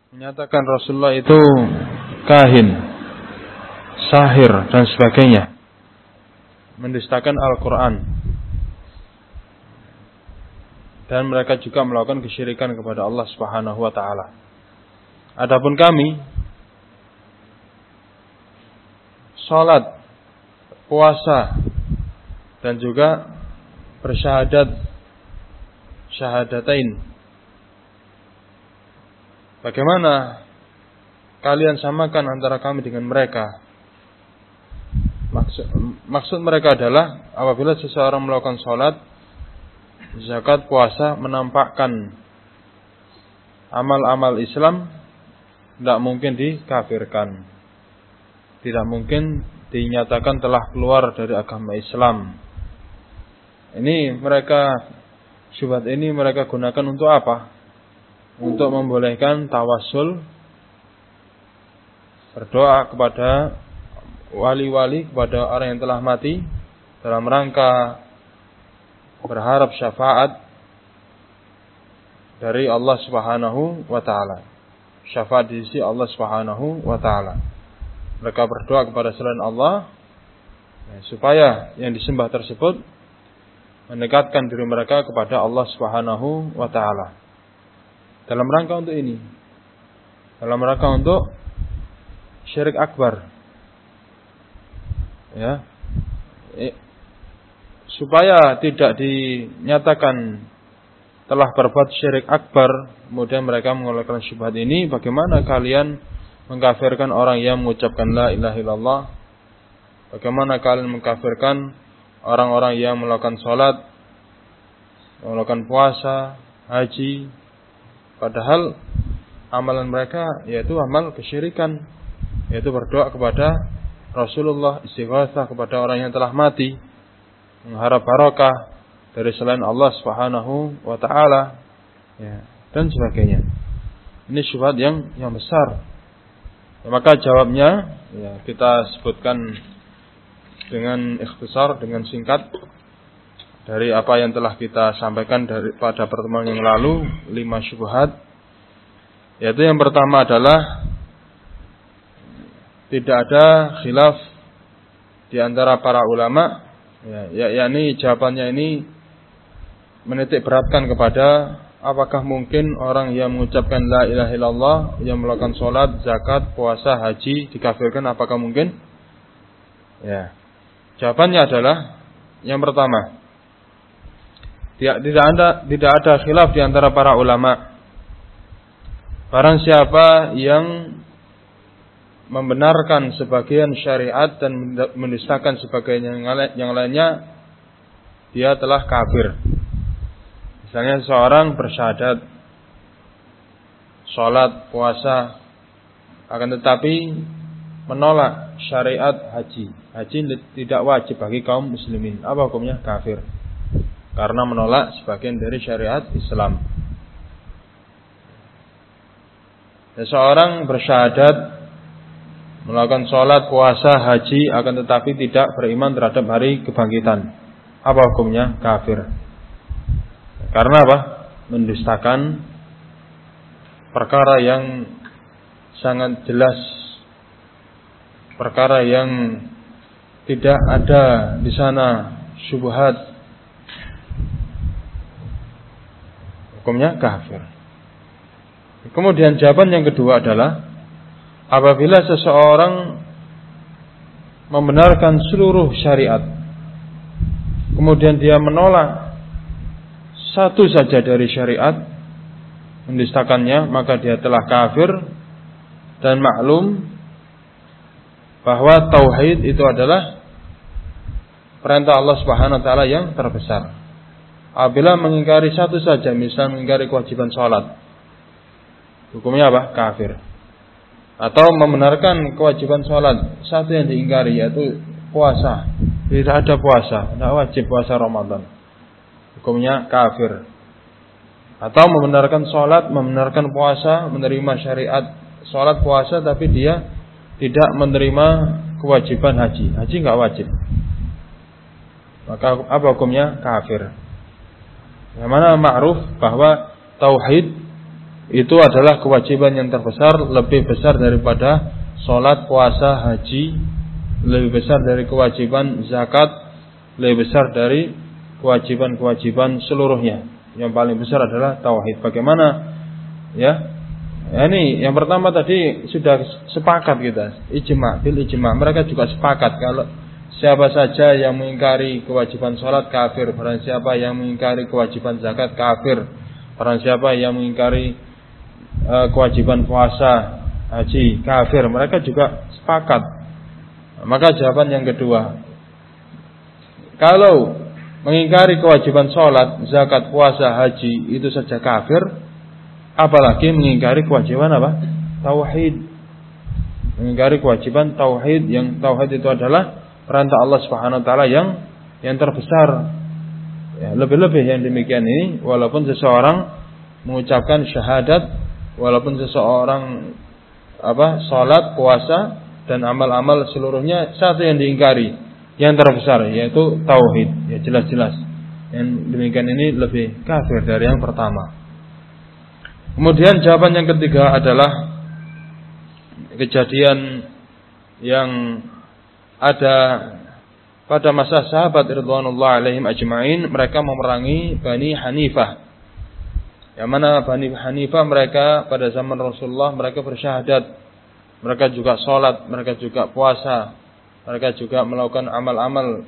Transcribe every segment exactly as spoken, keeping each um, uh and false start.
menyatakan Rasulullah itu kahin, sahir dan sebagainya, mendustakan Al-Quran, dan mereka juga melakukan kesyirikan kepada Allah Subhanahu wa taala. Adapun kami, salat, puasa dan juga bersyahadat syahadatain. Bagaimana kalian samakan antara kami dengan mereka? Maksud, maksud mereka adalah apabila seseorang melakukan salat, zakat, puasa, menampakkan amal-amal Islam, tidak mungkin dikafirkan, tidak mungkin dinyatakan telah keluar dari agama Islam. Ini mereka, syubhat ini mereka gunakan untuk apa? Untuk membolehkan tawassul, berdoa kepada wali-wali, kepada orang yang telah mati, dalam rangka berharap syafaat dari Allah Subhanahu wa taala. Syafaat di sisi Allah Subhanahu wa taala. Mereka berdoa kepada selain Allah supaya yang disembah tersebut mendekatkan diri mereka kepada Allah Subhanahu wa taala. Dalam rangka untuk ini, dalam rangka untuk syirik akbar, ya, e, supaya tidak dinyatakan telah berbuat syirik akbar, kemudian mereka mengeluarkan syubhat ini. Bagaimana kalian mengkafirkan orang yang mengucapkan la ilaha illallah? Bagaimana kalian mengkafirkan orang-orang yang melakukan salat, melakukan puasa, haji? Padahal amalan mereka yaitu amal kesyirikan, yaitu berdoa kepada Rasulullah, istighatsah kepada orang yang telah mati, mengharap barakah dari selain Allah Subhanahu wa taala, ya, dan sebagainya. Ini syubhat yang yang besar. Ya, maka jawabnya ya, kita sebutkan dengan ikhtisar, dengan singkat dari apa yang telah kita sampaikan dari pada pertemuan yang lalu, lima syubhat. Yaitu yang pertama adalah tidak ada khilaf di antara para ulama, ya, yakni jawabannya ini menitik beratkan kepada apakah mungkin orang yang mengucapkan la ilaha illallah, yang melakukan salat, zakat, puasa, haji dikafirkan, apakah mungkin? Ya. Jawabannya adalah yang pertama, Tidak, tidak ada tidak ada khilaf di antara para ulama. Barang siapa yang membenarkan sebagian syariat dan mendustakan sebagian yang lainnya, dia telah kafir. Misalnya seorang bersyahadat, salat, puasa, akan tetapi menolak syariat haji. Haji tidak wajib bagi kaum muslimin. Apa hukumnya? Kafir. Karena menolak sebagian dari syariat Islam. Seseorang bersyahadat, melakukan sholat, puasa, haji, akan tetapi tidak beriman terhadap hari kebangkitan. Apa hukumnya? Kafir. Karena apa? Mendustakan perkara yang sangat jelas, perkara yang tidak ada di sana syubhat, hukumnya kafir. Kemudian jawaban yang kedua adalah apabila seseorang membenarkan seluruh syariat, kemudian dia menolak satu saja dari syariat, mendustakannya, maka dia telah kafir. Dan maklum bahwa tauhid itu adalah perintah Allah Subhanahu wa taala yang terbesar. Apabila mengingkari satu saja, misal mengingkari kewajiban sholat, hukumnya apa? Kafir. Atau membenarkan kewajiban sholat, satu yang diingkari yaitu puasa, tidak ada puasa, tidak wajib puasa Ramadan, hukumnya kafir. Atau membenarkan sholat, membenarkan puasa, menerima syariat sholat, puasa, tapi dia tidak menerima kewajiban haji. Haji nggak wajib, maka apa hukumnya? Kafir. Yang mana ma'ruf bahwa tauhid itu adalah kewajiban yang terbesar, lebih besar daripada sholat, puasa, haji, lebih besar dari kewajiban zakat, lebih besar dari kewajiban-kewajiban seluruhnya. Yang paling besar adalah tauhid. Bagaimana? Ya, ya ini yang pertama tadi sudah sepakat kita, ijma, bil ijma. Mereka juga sepakat kalau siapa saja yang mengingkari kewajiban sholat kafir, barang siapa yang mengingkari kewajiban zakat kafir, barang siapa yang mengingkari uh, kewajiban puasa, haji kafir. Mereka juga sepakat. Maka jawaban yang kedua, kalau mengingkari kewajiban sholat, zakat, puasa, haji itu saja kafir, apalagi mengingkari kewajiban apa? Tauhid. Mengingkari kewajiban tauhid, yang tauhid itu adalah perintah Allah Subhanahu wa taala yang yang terbesar. Ya, lebih-lebih yang demikian ini, walaupun seseorang mengucapkan syahadat, walaupun seseorang apa? Salat, puasa dan amal-amal seluruhnya, satu yang diingkari, yang terbesar, yaitu tauhid. Ya, jelas-jelas yang demikian ini lebih kafir dari yang pertama. Kemudian jawaban yang ketiga adalah kejadian yang ada pada masa sahabat ridwanullah alaihim ajma'in. Mereka memerangi Bani Hanifah, yang mana Bani Hanifah mereka pada zaman Rasulullah mereka bersyahadat, mereka juga sholat, mereka juga puasa, mereka juga melakukan amal-amal.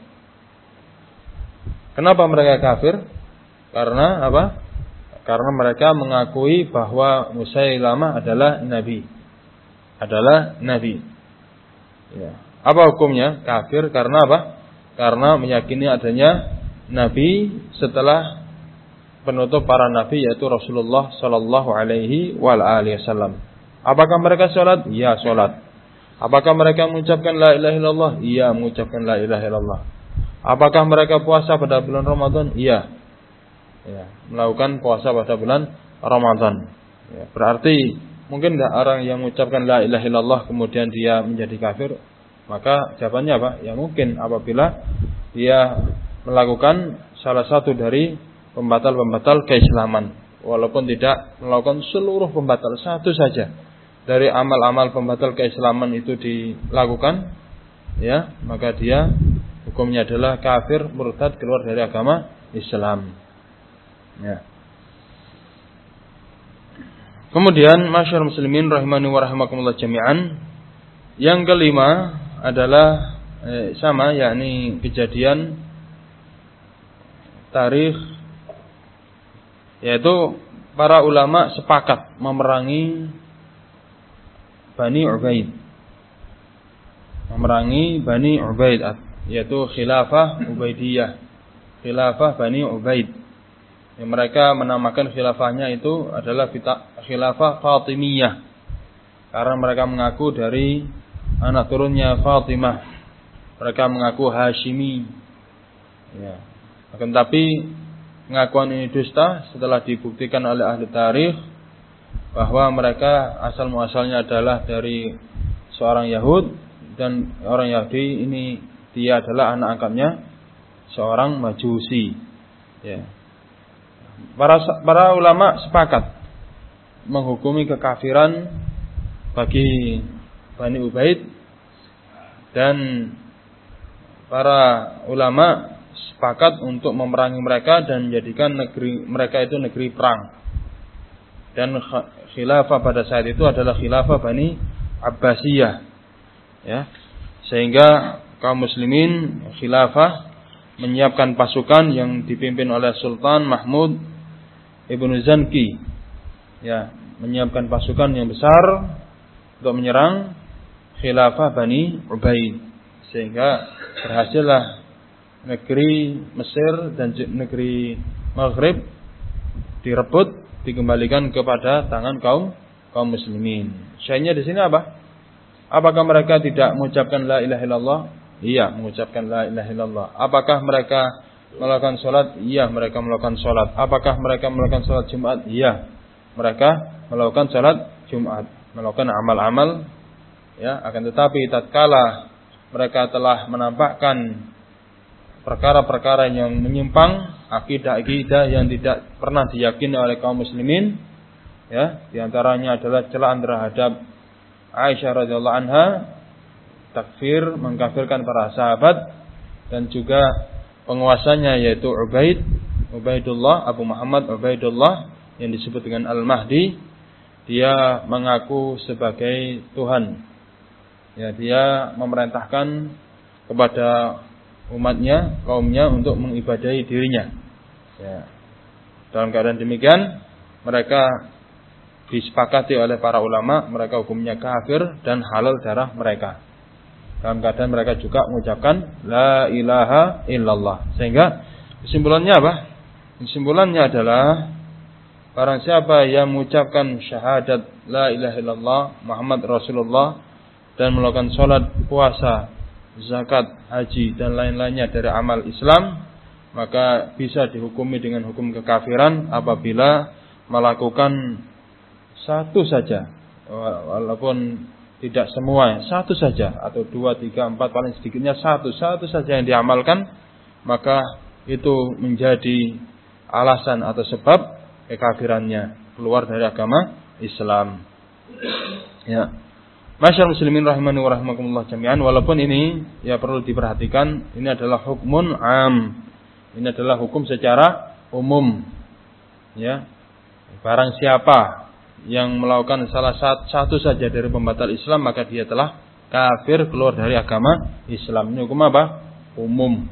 Kenapa mereka kafir? Karena apa? Karena mereka mengakui bahwa Musailamah adalah nabi, adalah nabi. Ya. Apa hukumnya? Kafir karena apa? Karena meyakini adanya nabi setelah penutup para nabi, yaitu Rasulullah Sallallahu Alaihi Wasallam. Apakah mereka sholat? Iya, sholat. Apakah mereka mengucapkan la ilaha illallah? Iya, mengucapkan la ilaha illallah. Apakah mereka puasa pada bulan Ramadan? Iya. Ya, melakukan puasa pada bulan Ramadan. Ya, berarti mungkin tidak orang yang mengucapkan la ilaha illallah kemudian dia menjadi kafir? Maka jawabannya apa? Ya mungkin apabila dia melakukan salah satu dari pembatal-pembatal keislaman, walaupun tidak melakukan seluruh pembatal, satu saja dari amal-amal pembatal keislaman itu dilakukan, ya, maka dia hukumnya adalah kafir, murtad, keluar dari agama Islam. Ya. Kemudian masyarakat muslimin rahimani wa rahimakumullah jami'an, yang kelima adalah eh, sama, yakni kejadian tarikh, yaitu para ulama sepakat memerangi Bani Ubaid, memerangi Bani Ubaid, yaitu khilafah Ubaidiyah, khilafah Bani Ubaid. Yang mereka menamakan khilafahnya itu adalah khilafah Fatimiyah, karena mereka mengaku dari anak turunnya Fatimah. Mereka mengaku Hashimi. Ya. Akan tapi pengakuan ini dusta setelah dibuktikan oleh ahli tarikh bahwa mereka asal muasalnya adalah dari seorang Yahud, dan orang Yahudi ini dia adalah anak angkatnya seorang Majusi. Ya. Para para ulama sepakat menghukumi kekafiran bagi Bani Ubaid, dan para ulama sepakat untuk memerangi mereka dan menjadikan negeri mereka itu negeri perang. Dan khilafah pada saat itu adalah khilafah Bani Abbasiyah, ya. Sehingga kaum muslimin khilafah menyiapkan pasukan yang dipimpin oleh Sultan Mahmud Ibnu Zanki, ya, menyiapkan pasukan yang besar untuk menyerang khilafah Bani Ubaid, sehingga berhasillah negeri Mesir dan negeri Maghrib direbut, dikembalikan kepada tangan kaum kaum muslimin. Syahidnya di sini apa? Apakah mereka tidak mengucapkan la ilaha illallah? Iya, mengucapkan la ilaha illallah. Apakah mereka melakukan salat? Iya, mereka melakukan salat. Apakah mereka melakukan salat Jumat? Iya, mereka melakukan salat Jumat, melakukan amal-amal, ya. Akan tetapi tatkala mereka telah menampakkan perkara-perkara yang menyimpang, akidah-akidah yang tidak pernah diyakini oleh kaum muslimin, Ya, di antaranya adalah celaan terhadap Aisyah radhiyallahu anha, takfir, mengkafirkan para sahabat, dan juga penguasanya yaitu Ubaid, Ubaidullah, Abu Muhammad Ubaidullah yang disebut dengan Al-Mahdi. Dia mengaku sebagai Tuhan. Ya, dia memerintahkan kepada umatnya, kaumnya untuk mengibadahi dirinya. Ya. Dalam keadaan demikian, mereka disepakati oleh para ulama, mereka hukumnya kafir dan halal darah mereka. Dalam keadaan mereka juga mengucapkan la ilaha illallah. Sehingga kesimpulannya apa? Kesimpulannya adalah barang siapa yang mengucapkan syahadat la ilaha illallah Muhammad Rasulullah dan melakukan sholat, puasa, zakat, haji dan lain-lainnya dari amal Islam, maka bisa dihukumi dengan hukum kekafiran apabila melakukan satu saja, walaupun tidak semua, satu saja atau dua, tiga, empat, paling sedikitnya satu, satu saja yang diamalkan, maka itu menjadi alasan atau sebab kekafirannya, keluar dari agama Islam. Ya, masyaallah muslimin rahimani wa rahimakumullah jami'an. Walaupun ini ya perlu diperhatikan, ini adalah hukmun am. Ini adalah hukum secara umum. Ya. Barang siapa yang melakukan salah satu saja dari pembatal Islam, maka dia telah kafir, keluar dari agama Islam. Ini hukum apa? Umum.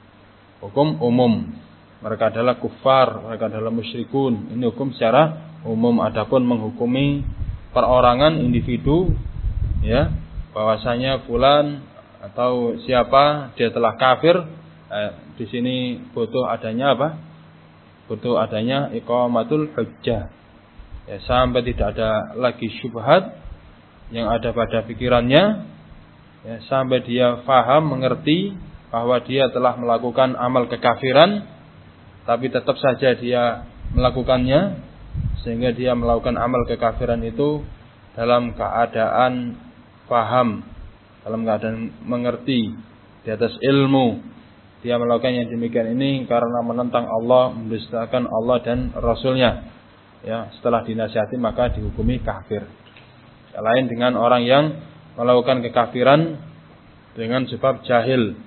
Hukum umum. Mereka adalah kufar, mereka adalah musyrikun. Ini hukum secara umum. Adapun menghukumi perorangan individu, ya, bahwasanya fulan atau siapa dia telah kafir, eh, di sini butuh adanya apa? Butuh adanya iqamatul hujjah. Ya, sampai tidak ada lagi syubhat yang ada pada pikirannya, ya, sampai dia faham, mengerti bahwa dia telah melakukan amal kekafiran, tapi tetap saja dia melakukannya, sehingga dia melakukan amal kekafiran itu dalam keadaan faham, dalam keadaan mengerti, di atas ilmu. Dia melakukan yang demikian ini karena menentang Allah, mendustakan Allah dan Rasulnya. Ya, setelah dinasihati maka dihukumi kafir. Lain dengan orang yang melakukan kekafiran dengan sebab jahil,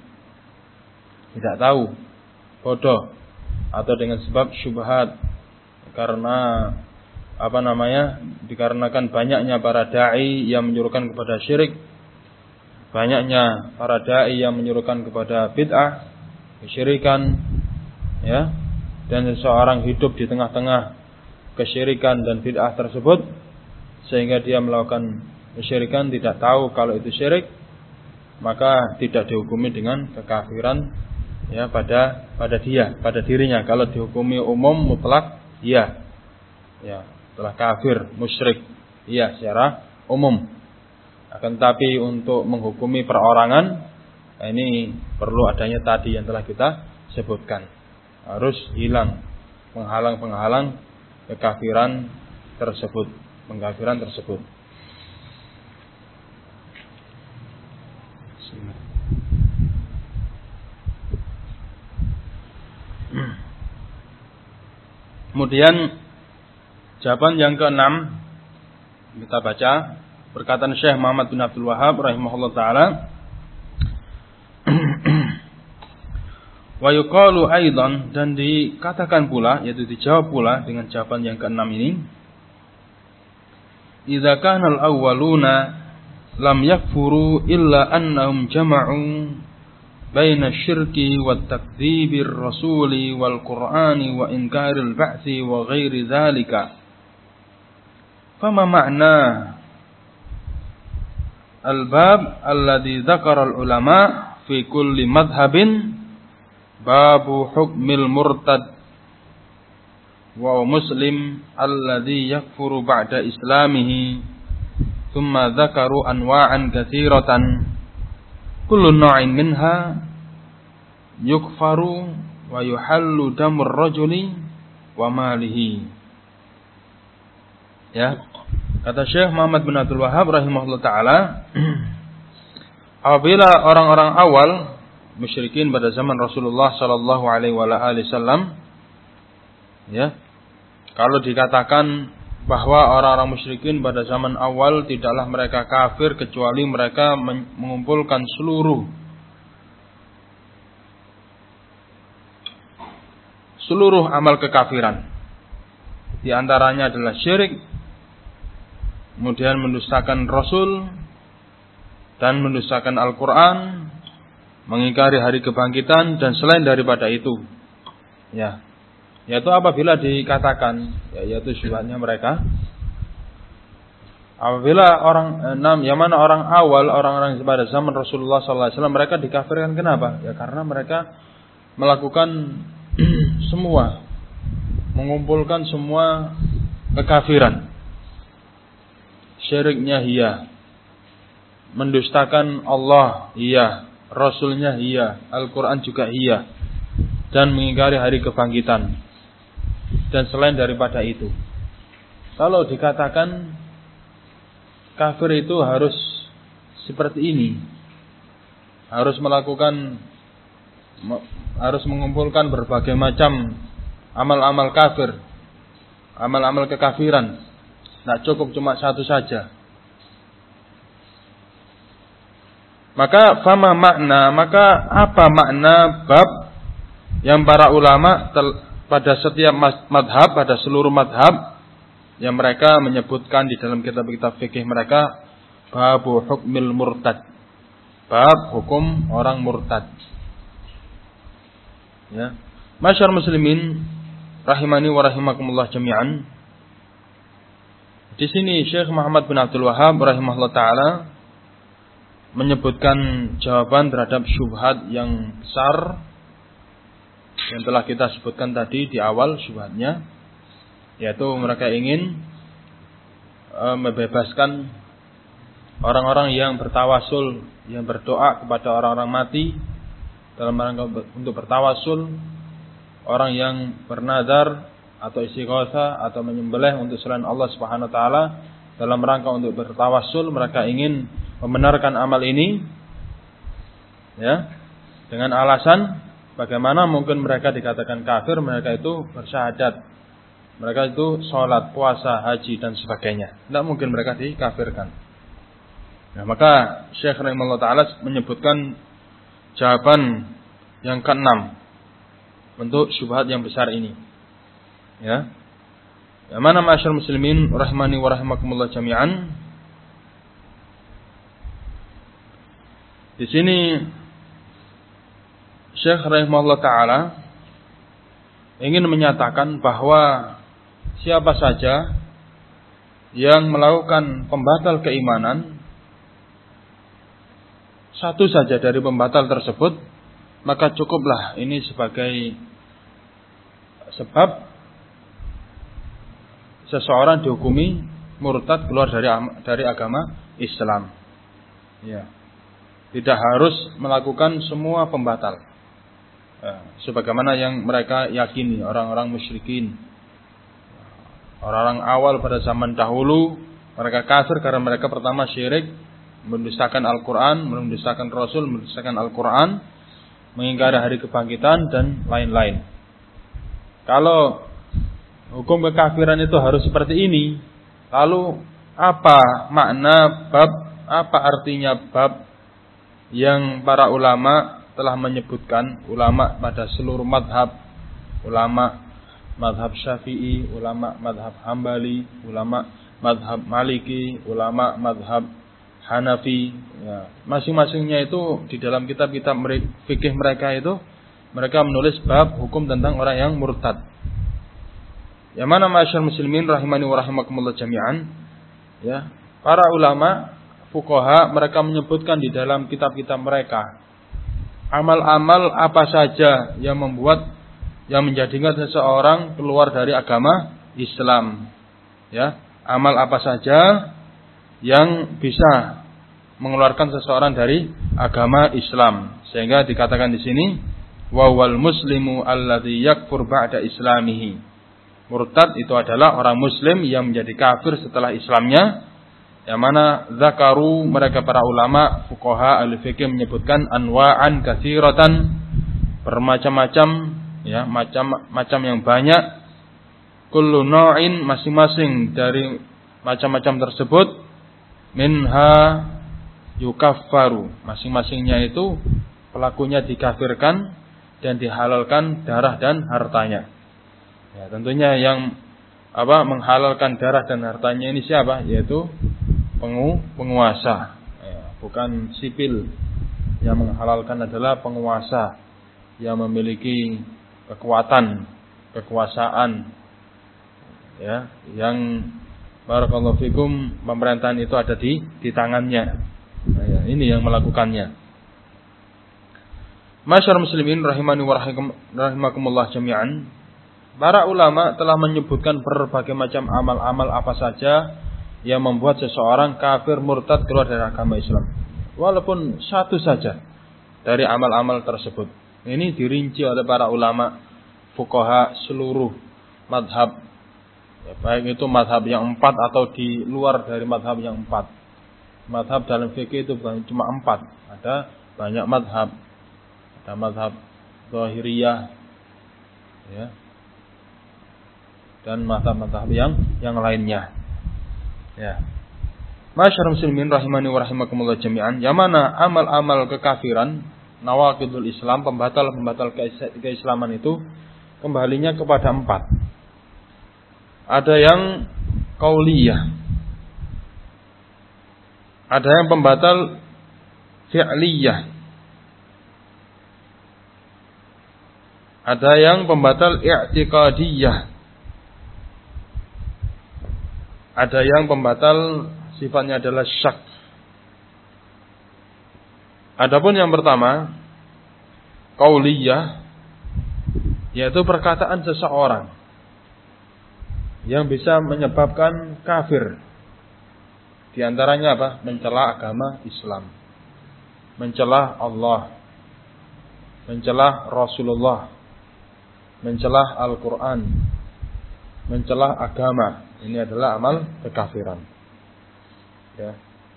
tidak tahu, bodoh, atau dengan sebab syubhat, karena apa namanya, dikarenakan banyaknya para dai yang menyuruhkan kepada syirik, banyaknya para dai yang menyuruhkan kepada bid'ah, kesyirikan, ya, dan seseorang hidup di tengah-tengah kesyirikan dan bid'ah tersebut, sehingga dia melakukan kesyirikan tidak tahu kalau itu syirik, maka tidak dihukumi dengan kekafiran, ya, pada pada dia, pada dirinya. Kalau dihukumi umum mutlak, iya, ya, telah kafir, musyrik, iya, secara umum. Akan tetapi untuk menghukumi perorangan, nah ini perlu adanya tadi yang telah kita sebutkan. Harus hilang penghalang-penghalang kekafiran tersebut, pengkafiran tersebut. Kemudian jawaban yang keenam kita baca perkataan Syekh Muhammad bin Abdul Wahhab rahimahullah taala. Wa yuqalu aidan, dan dikatakan pula, yaitu dijawab pula dengan jawaban yang keenam ini, idza kana al-awwaluna lam yakfuru illa annahum jama'u baina syirki wa takdzibir rasuli wal qur'ani wa inkaril ba'tsi wa ghairi dzalika, fama ma'na al-bab alladhi dzakara al-ulama fi kulli madhhabin babu hukmil murtad wa muslim alladhi yakfuru ba'da islamihi, thumma dzakaru anwa'an katsiratan kullu naw'in minha yukfaru wa yuhallu damur rajuli wa malihi. Ya, kata Syekh Muhammad bin Abdul Wahhab rahimahullah taala, apabila orang-orang awal musyrikin pada zaman Rasulullah sallallahu alaihi wasallam, ya, kalau dikatakan bahwa orang-orang musyrikin pada zaman awal tidaklah mereka kafir kecuali mereka mengumpulkan seluruh seluruh amal kekafiran. Di antaranya adalah syirik, kemudian mendustakan Rasul dan mendustakan Al-Quran, mengingkari hari kebangkitan dan selain daripada itu. Ya, yaitu apabila dikatakan, ya, yaitu syubhatnya mereka. Apabila orang enam, yang mana orang awal, orang-orang pada zaman Rasulullah sallallahu alaihi wasallam mereka dikafirkan, kenapa? Ya karena mereka melakukan semua, mengumpulkan semua kekafiran. Syiriknya iya, mendustakan Allah iya, Rasulnya iya, Al-Quran juga iya, dan mengingkari hari kebangkitan dan selain daripada itu. Kalau dikatakan kafir itu harus seperti ini, harus melakukan, harus mengumpulkan berbagai macam amal-amal kafir, amal-amal kekafiran, tidak cukup cuma satu saja. Maka fama makna, maka apa makna bab yang para ulama tel, pada setiap madhab, pada seluruh madhab yang mereka menyebutkan di dalam kitab-kitab fikih mereka, babu hukmil murtad, bab hukum orang murtad. Ya, masyar muslimin rahimani wa rahimakumullah jami'an. Di sini Syekh Muhammad bin Abdul Wahhab rahimahullah taala menyebutkan jawaban terhadap syubhat yang besar yang telah kita sebutkan tadi di awal syubhatnya, yaitu mereka ingin e, membebaskan orang-orang yang bertawasul, yang berdoa kepada orang-orang mati dalam rangka untuk bertawasul, orang yang bernadar atau istighatsah atau menyembelih untuk selain Allah Subhanahu wa taala dalam rangka untuk bertawasul, mereka ingin membenarkan amal ini, ya, dengan alasan bagaimana mungkin mereka dikatakan kafir, mereka itu bersyahadat, mereka itu sholat, puasa, haji dan sebagainya. Tidak mungkin mereka dikafirkan. Nah, maka Syekh rahimahullah taala menyebutkan jawaban yang keenam untuk syubhat yang besar ini. Ya. Yang mana ma'asyar muslimin rahimani wa rahimakumullah jami'an. Di sini Syekh rahimahullah taala ingin menyatakan bahwa siapa saja yang melakukan pembatal keimanan, satu saja dari pembatal tersebut, maka cukuplah ini sebagai sebab seseorang dihukumi murtad, keluar dari dari agama Islam. Ya. Tidak harus melakukan semua pembatal, ya, sebagaimana yang mereka yakini orang-orang musyrikin, orang-orang awal pada zaman dahulu. Mereka kafir karena mereka pertama syirik, mendustakan Al-Quran, mendustakan Rasul, mendustakan Al-Quran, mengingkari hari kebangkitan dan lain-lain. Kalau hukum kekafiran itu harus seperti ini, lalu apa makna bab, apa artinya bab yang para ulama telah menyebutkan, ulama pada seluruh madhab, ulama madhab Syafi'i, ulama madhab Hambali, ulama madhab Maliki, ulama madhab Hanafi, ya, masing-masingnya itu di dalam kitab-kitab fikih mereka itu mereka menulis bab hukum tentang orang yang murtad. Yang mana ma'asyar muslimin rahimani wa rahimakumullah jami'an, ya, para ulama fuqaha mereka menyebutkan di dalam kitab-kitab mereka amal-amal apa saja yang membuat, yang menjadikan seseorang keluar dari agama Islam, ya, amal apa saja yang bisa mengeluarkan seseorang dari agama Islam, sehingga dikatakan di sini wa wal muslimu alladzi yakfur ba'da islamihi. Murtad itu adalah orang muslim yang menjadi kafir setelah Islamnya. Yang mana zakaru mereka para ulama fuqaha al-fiqh menyebutkan anwa'an katsiratan, bermacam-macam, ya, macam-macam yang banyak kullu naw'in masing-masing dari macam-macam tersebut minha yukaffaru, masing-masingnya itu pelakunya dikafirkan dan dihalalkan darah dan hartanya. Ya, tentunya yang apa menghalalkan darah dan hartanya ini siapa? Yaitu pengu, penguasa. Ya, bukan sipil. Yang menghalalkan adalah penguasa yang memiliki kekuatan, kekuasaan. Ya, yang barakallahu fikum pemerintahan itu ada di di tangannya. Nah, ya, ini yang melakukannya. Masyarakat muslimin rahimani wa rahimakumullah jami'an. Para ulama telah menyebutkan berbagai macam amal-amal apa saja yang membuat seseorang kafir murtad keluar dari agama Islam. Walaupun satu saja dari amal-amal tersebut. Ini dirinci oleh para ulama fuqaha seluruh madhab. Ya, baik itu madhab yang empat atau di luar dari madhab yang empat. Madhab dalam fikih itu cuma empat. Ada banyak madhab. Ada madhab Zahiriyah. Ya. Dan madhab-madhab yang yang lainnya. Ya. Masyarul muslimin rahimani wa rahimakumullah jami'an. Yang mana amal-amal kekafiran, nawaqidul Islam, pembatal-pembatal keislaman itu kembalinya kepada empat. Ada yang qauliyah. Ada yang pembatal fi'liyah. Ada yang pembatal i'tiqadiyah. Ada yang pembatal sifatnya adalah syak. Adapun yang pertama, qauliyah, yaitu perkataan seseorang yang bisa menyebabkan kafir. Di antaranya apa? Mencela agama Islam, mencela Allah, mencela Rasulullah, mencela Al-Quran, mencela agama. Ini adalah amal kekafiran. Ya.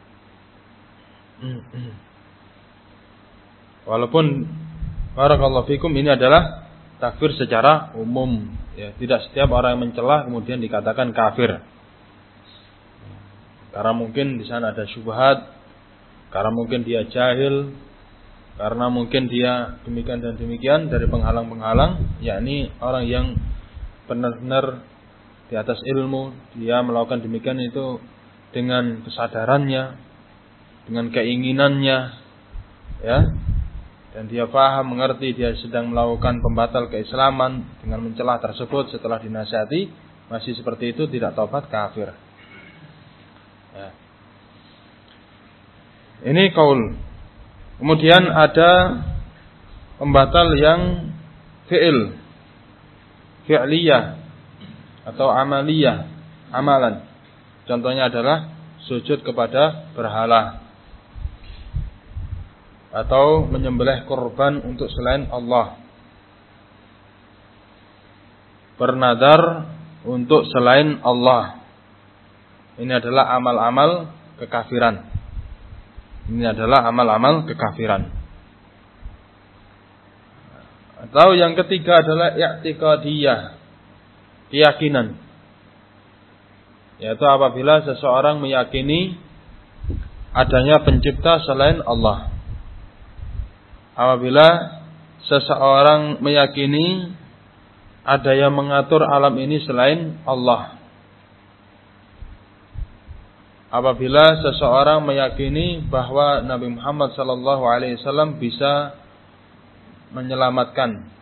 Walaupun barakallahu fikum ini adalah takfir secara umum. Ya, tidak setiap orang yang mencela kemudian dikatakan kafir. Karena mungkin di sana ada syubhat, karena mungkin dia jahil, karena mungkin dia demikian dan demikian dari penghalang-penghalang, yakni orang yang benar-benar di atas ilmu, dia melakukan demikian itu dengan kesadarannya, dengan keinginannya, ya, dan dia paham, mengerti dia sedang melakukan pembatal keislaman dengan mencela tersebut setelah dinasihati, masih seperti itu tidak taubat kafir. Ya. Ini qaul. Kemudian ada pembatal yang fi'il, fi'liyah atau amaliyah, amalan. Contohnya adalah sujud kepada berhala atau menyembelih kurban untuk selain Allah, bernadar untuk selain Allah. Ini adalah amal-amal kekafiran. Ini adalah amal-amal kekafiran. Atau yang ketiga adalah i'tiqadiyah, keyakinan. Yaitu apabila seseorang meyakini adanya pencipta selain Allah. Apabila seseorang meyakini ada yang mengatur alam ini selain Allah. Apabila seseorang meyakini bahwa Nabi Muhammad sallallahu alaihi wasallam bisa menyelamatkan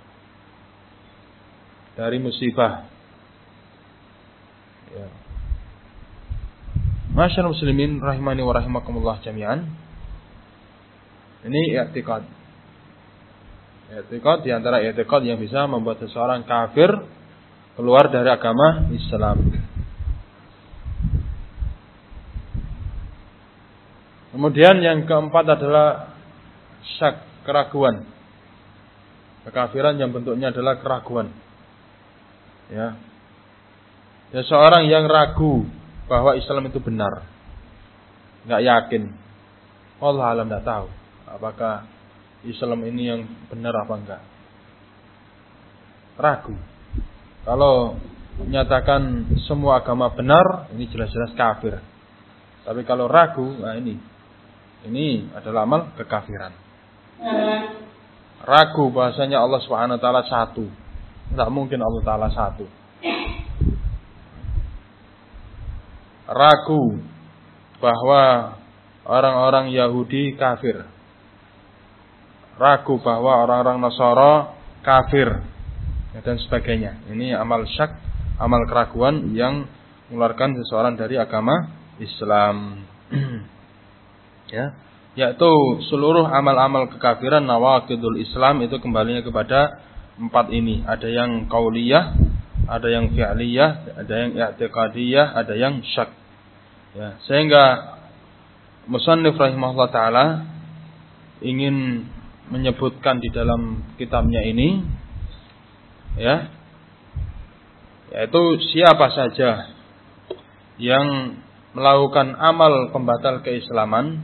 dari musibah. Ya. Masyarul muslimin rahimani wa rahimakumullah jami'an. Ini i'tiqad. I'tiqad di antara i'tiqad yang bisa membuat seseorang kafir keluar dari agama Islam. Kemudian yang keempat adalah syak, keraguan. Kekafiran yang bentuknya adalah keraguan. Ya. Ya, seorang yang ragu bahwa Islam itu benar, nggak yakin. Allah alam tidak tahu apakah Islam ini yang benar apa enggak. Ragu. Kalau menyatakan semua agama benar, ini jelas-jelas kafir. Tapi kalau ragu, nah ini ini adalah amal kekafiran. Ragu bahasanya Allah Subhanahu wa taala satu. Tidak mungkin Allah taala satu. Ragu bahwa orang-orang Yahudi kafir. Ragu bahwa orang-orang Nasara kafir dan sebagainya. Ini amal syak, amal keraguan yang mengeluarkan seseorang dari agama Islam. Ya, yaitu seluruh amal-amal kekafiran nawaqidul Islam itu kembalinya kepada empat ini. Ada yang qauliyah, ada yang fi'liyah, ada yang i'tiqadiyah, ada yang syak. Ya, sehingga musannif rahimahullah taala ingin menyebutkan di dalam kitabnya ini, ya, yaitu siapa saja yang melakukan amal pembatal keislaman,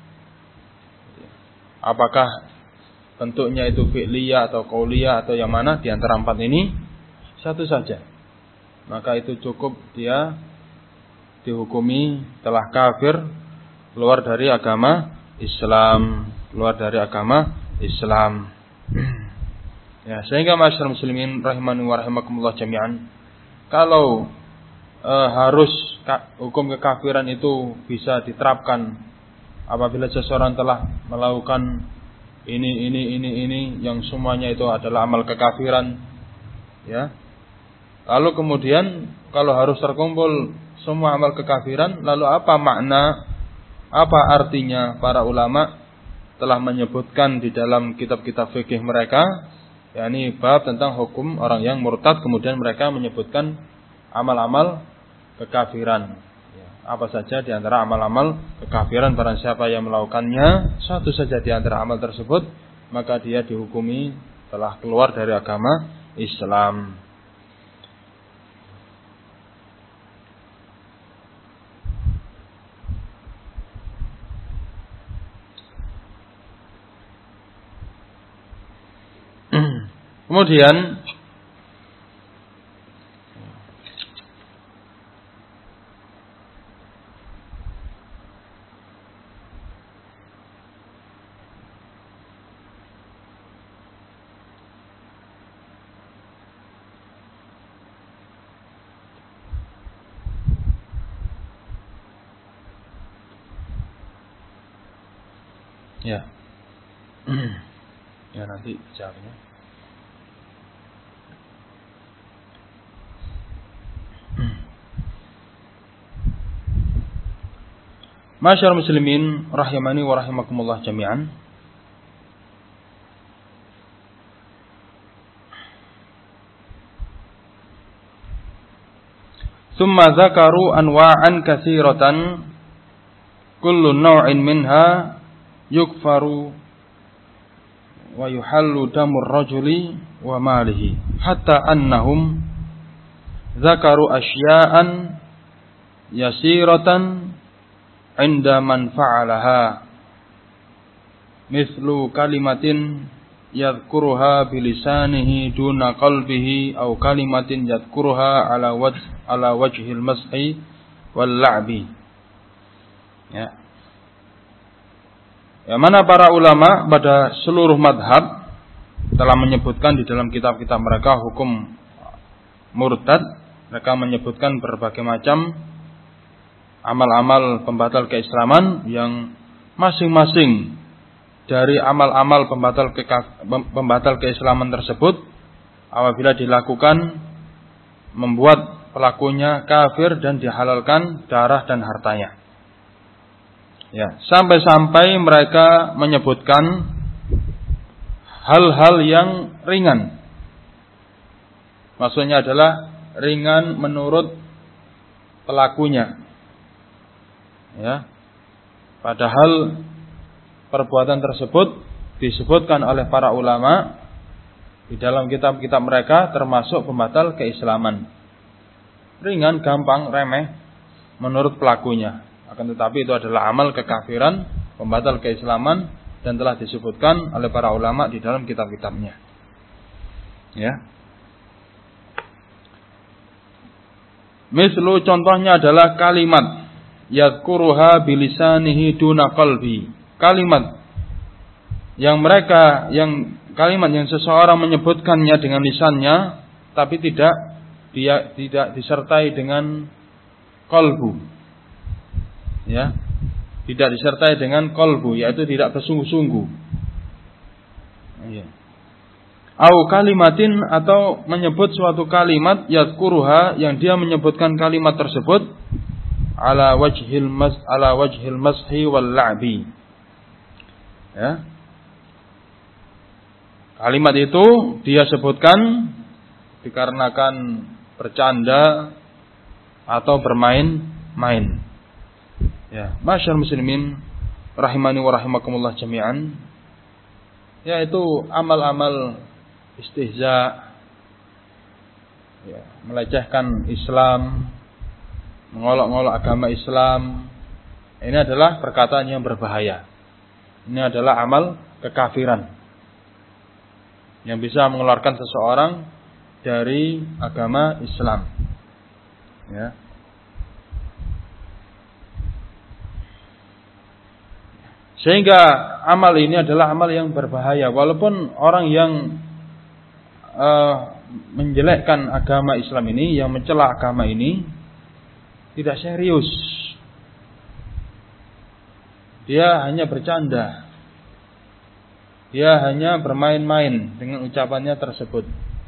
apakah bentuknya itu fi'liyah atau qauliyah atau yang mana di antara empat ini, satu saja, maka itu cukup dia dihukumi telah kafir, keluar dari agama Islam, keluar dari agama Islam. Ya, sehingga masyarakat muslimin rahimani wa rahimakumullah jami'an, kalau e, harus ka, hukum kekafiran itu bisa diterapkan apabila seseorang telah melakukan ini ini ini ini yang semuanya itu adalah amal kekafiran, ya. Lalu kemudian kalau harus terkumpul semua amal kekafiran, lalu apa makna, apa artinya para ulama telah menyebutkan di dalam kitab-kitab fikih mereka, yakni bab tentang hukum orang yang murtad, kemudian mereka menyebutkan amal-amal kekafiran. Apa saja di antara amal-amal kekafiran, barang siapa yang melakukannya, satu saja di antara amal tersebut, maka dia dihukumi telah keluar dari agama Islam. Kemudian ya, ya nanti jawabnya. Masyarul muslimin rahimani wa rahimakumullah jami'an. Tsumma dzakaru anwa'an katsiratan kullu naw'in minha yukfaru wa yuhallu damur rajuli wa malihi hatta annahum dzakaru asya'an yasiratan inda man fa'alaha mithlu kalimatin yadhkuruha bilisanihi duna qalbihi aw kalimatin yadhkuruha ala wajh ala wajhil mashi wal la'bi. Ya. Yang mana para ulama pada seluruh madhab telah menyebutkan di dalam kitab-kitab mereka hukum murtad. Mereka menyebutkan berbagai macam amal-amal pembatal keislaman yang masing-masing dari amal-amal pembatal ke, pembatal keislaman tersebut apabila dilakukan membuat pelakunya kafir dan dihalalkan darah dan hartanya. Ya, sampai-sampai mereka menyebutkan hal-hal yang ringan. Maksudnya adalah ringan menurut pelakunya. Ya. Padahal perbuatan tersebut disebutkan oleh para ulama di dalam kitab-kitab mereka termasuk pembatal keislaman. Ringan, gampang, remeh menurut pelakunya. Akan tetapi itu adalah amal kekafiran, pembatal keislaman, dan telah disebutkan oleh para ulama di dalam kitab-kitabnya. Ya. Mislu contohnya adalah kalimat yadhkuruha bilisanihi duna qalbi. Kalimat yang mereka yang kalimat yang seseorang menyebutkannya dengan lisannya tapi tidak dia tidak disertai dengan qalbu. Ya. Tidak disertai dengan qalbu, yaitu tidak bersungguh-sungguh. Ya. Au kalimatin, atau menyebut suatu kalimat yadhkuruha yang dia menyebutkan kalimat tersebut ala wajhil mas ala wajhil mashi wal la'bi. Ya. Kalimat itu dia sebutkan dikarenakan bercanda atau bermain-main. Ya, masyaallah muslimin rahimani wa rahimakumullah jami'an. Yaitu amal-amal istihza, ya, melecehkan Islam, mengolok-olok agama Islam. Ini adalah perkataan yang berbahaya. Ini adalah amal kekafiran yang bisa mengeluarkan seseorang dari agama Islam. Ya. Sehingga amal ini adalah amal yang berbahaya. Walaupun orang yang uh, menjelekkan agama Islam ini, yang mencela agama ini, tidak serius. Dia hanya bercanda. Dia hanya bermain-main dengan ucapannya tersebut.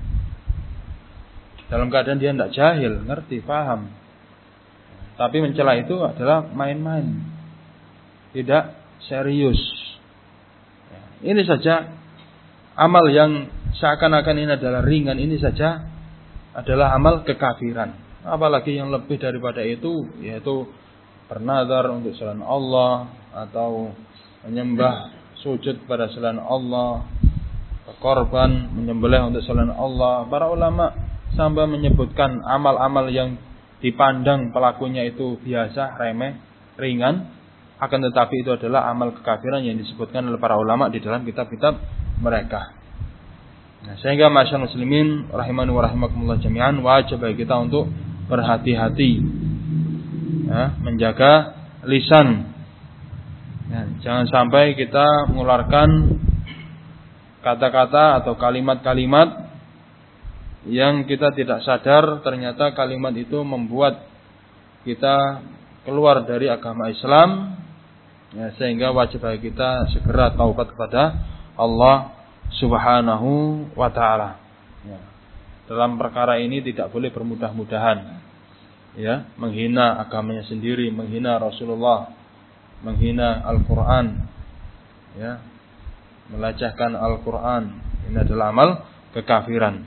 Dalam keadaan dia tidak jahil, ngerti, paham. Tapi mencela itu adalah main-main. Tidak serius. Ini saja amal yang seakan-akan ini adalah ringan, ini saja adalah amal kekafiran. Apalagi yang lebih daripada itu, yaitu bernazar untuk selain Allah, atau menyembah sujud pada selain Allah, berkorban menyembelih untuk selain Allah. Para ulama sampai menyebutkan amal-amal yang dipandang pelakunya itu biasa, remeh, ringan, akan tetapi itu adalah amal kekafiran yang disebutkan oleh para ulama di dalam kitab-kitab mereka. Nah, sehingga masyaallah muslimin rahimani wa rahimakumullah jami'an, wajib bagi kita untuk berhati-hati, ya, menjaga lisan. Ya, jangan sampai kita mengeluarkan kata-kata atau kalimat-kalimat yang kita tidak sadar ternyata kalimat itu membuat kita keluar dari agama Islam. Ya, sehingga wajib bagi kita segera taubat kepada Allah Subhanahu wa taala. Ya. Dalam perkara ini tidak boleh bermudah-mudahan. Ya, menghina agamanya sendiri, menghina Rasulullah, menghina Al-Qur'an. Ya. Melecehkan Al-Qur'an. Ini adalah amal kekafiran.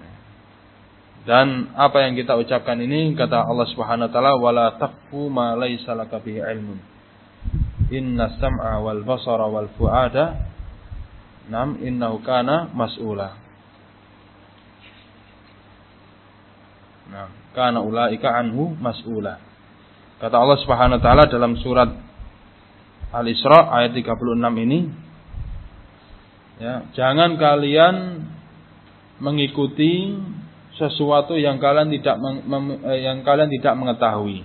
Dan apa yang kita ucapkan ini, kata Allah Subhanahu wa taala, wala taqfu ma laisa laka bihi ilmun. Inna sam'a wal basara wal fu'ada nam innahu kana mas'ula. Nah, kana ulaika anhu mas'ula. Kata Allah Subhanahu wa taala dalam surat Al-Isra ayat tiga puluh enam ini, ya, jangan kalian mengikuti sesuatu yang kalian tidak mem, mem, yang kalian tidak mengetahui.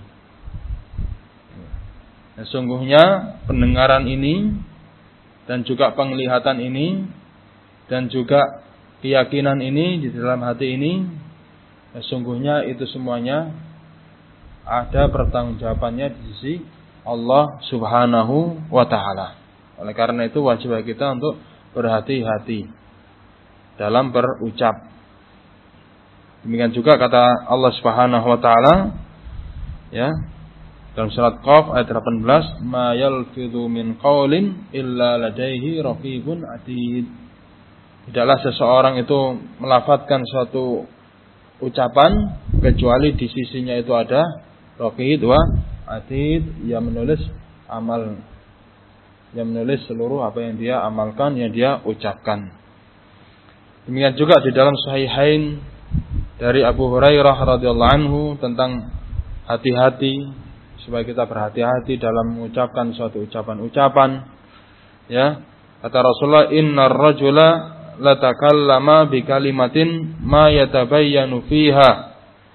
Sesungguhnya pendengaran ini dan juga penglihatan ini dan juga keyakinan ini di dalam hati ini, sesungguhnya itu semuanya ada pertanggungjawabannya di sisi Allah Subhanahu wa taala. Oleh karena itu wajib bagi kita untuk berhati-hati dalam berucap. Demikian juga kata Allah Subhanahu wa taala, ya, dalam surat Qaf ayat delapan belas, ma yalfidhu min qaulin illa ladaihi raqibun atid. Tidaklah seseorang itu melafadzkan suatu ucapan kecuali di sisinya itu ada raqib wa atid, yang menulis amal, yang menulis seluruh apa yang dia amalkan, yang dia ucapkan. Demikian juga di dalam Sahihain dari Abu Hurairah radhiyallahu anhu tentang hati-hati, supaya kita berhati-hati dalam mengucapkan suatu ucapan-ucapan. Ya, kata Rasulullah, innar rajula latakallama bi kalimatin ma yatabayyanu fiha.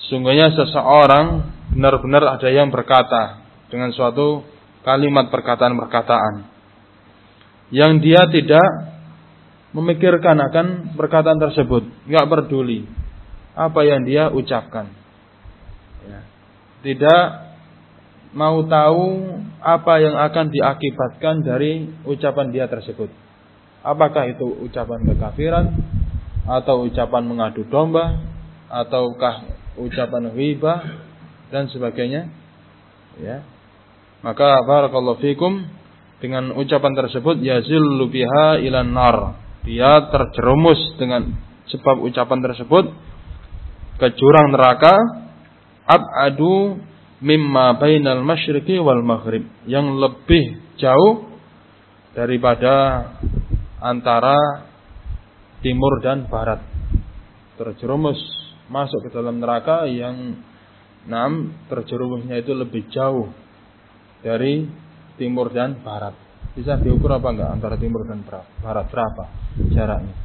sungguhnya seseorang benar-benar ada yang berkata dengan suatu kalimat perkataan-perkataan yang dia tidak memikirkan akan perkataan tersebut, enggak peduli apa yang dia ucapkan, ya. Tidak mau tahu apa yang akan diakibatkan dari ucapan dia tersebut. Apakah itu ucapan kekafiran, atau ucapan mengadu domba, ataukah ucapan ghibah dan sebagainya, ya. Maka barakallahu fikum, dengan ucapan tersebut yazillu biha ilan nar, dia terjerumus dengan sebab ucapan tersebut ke jurang neraka ab'adu mimma bainal masyriqi wal maghrib, yang lebih jauh daripada antara timur dan barat. Terjerumus masuk ke dalam neraka yang enam terjerumusnya itu lebih jauh dari timur dan barat. Bisa diukur apa enggak antara timur dan barat, berapa jaraknya?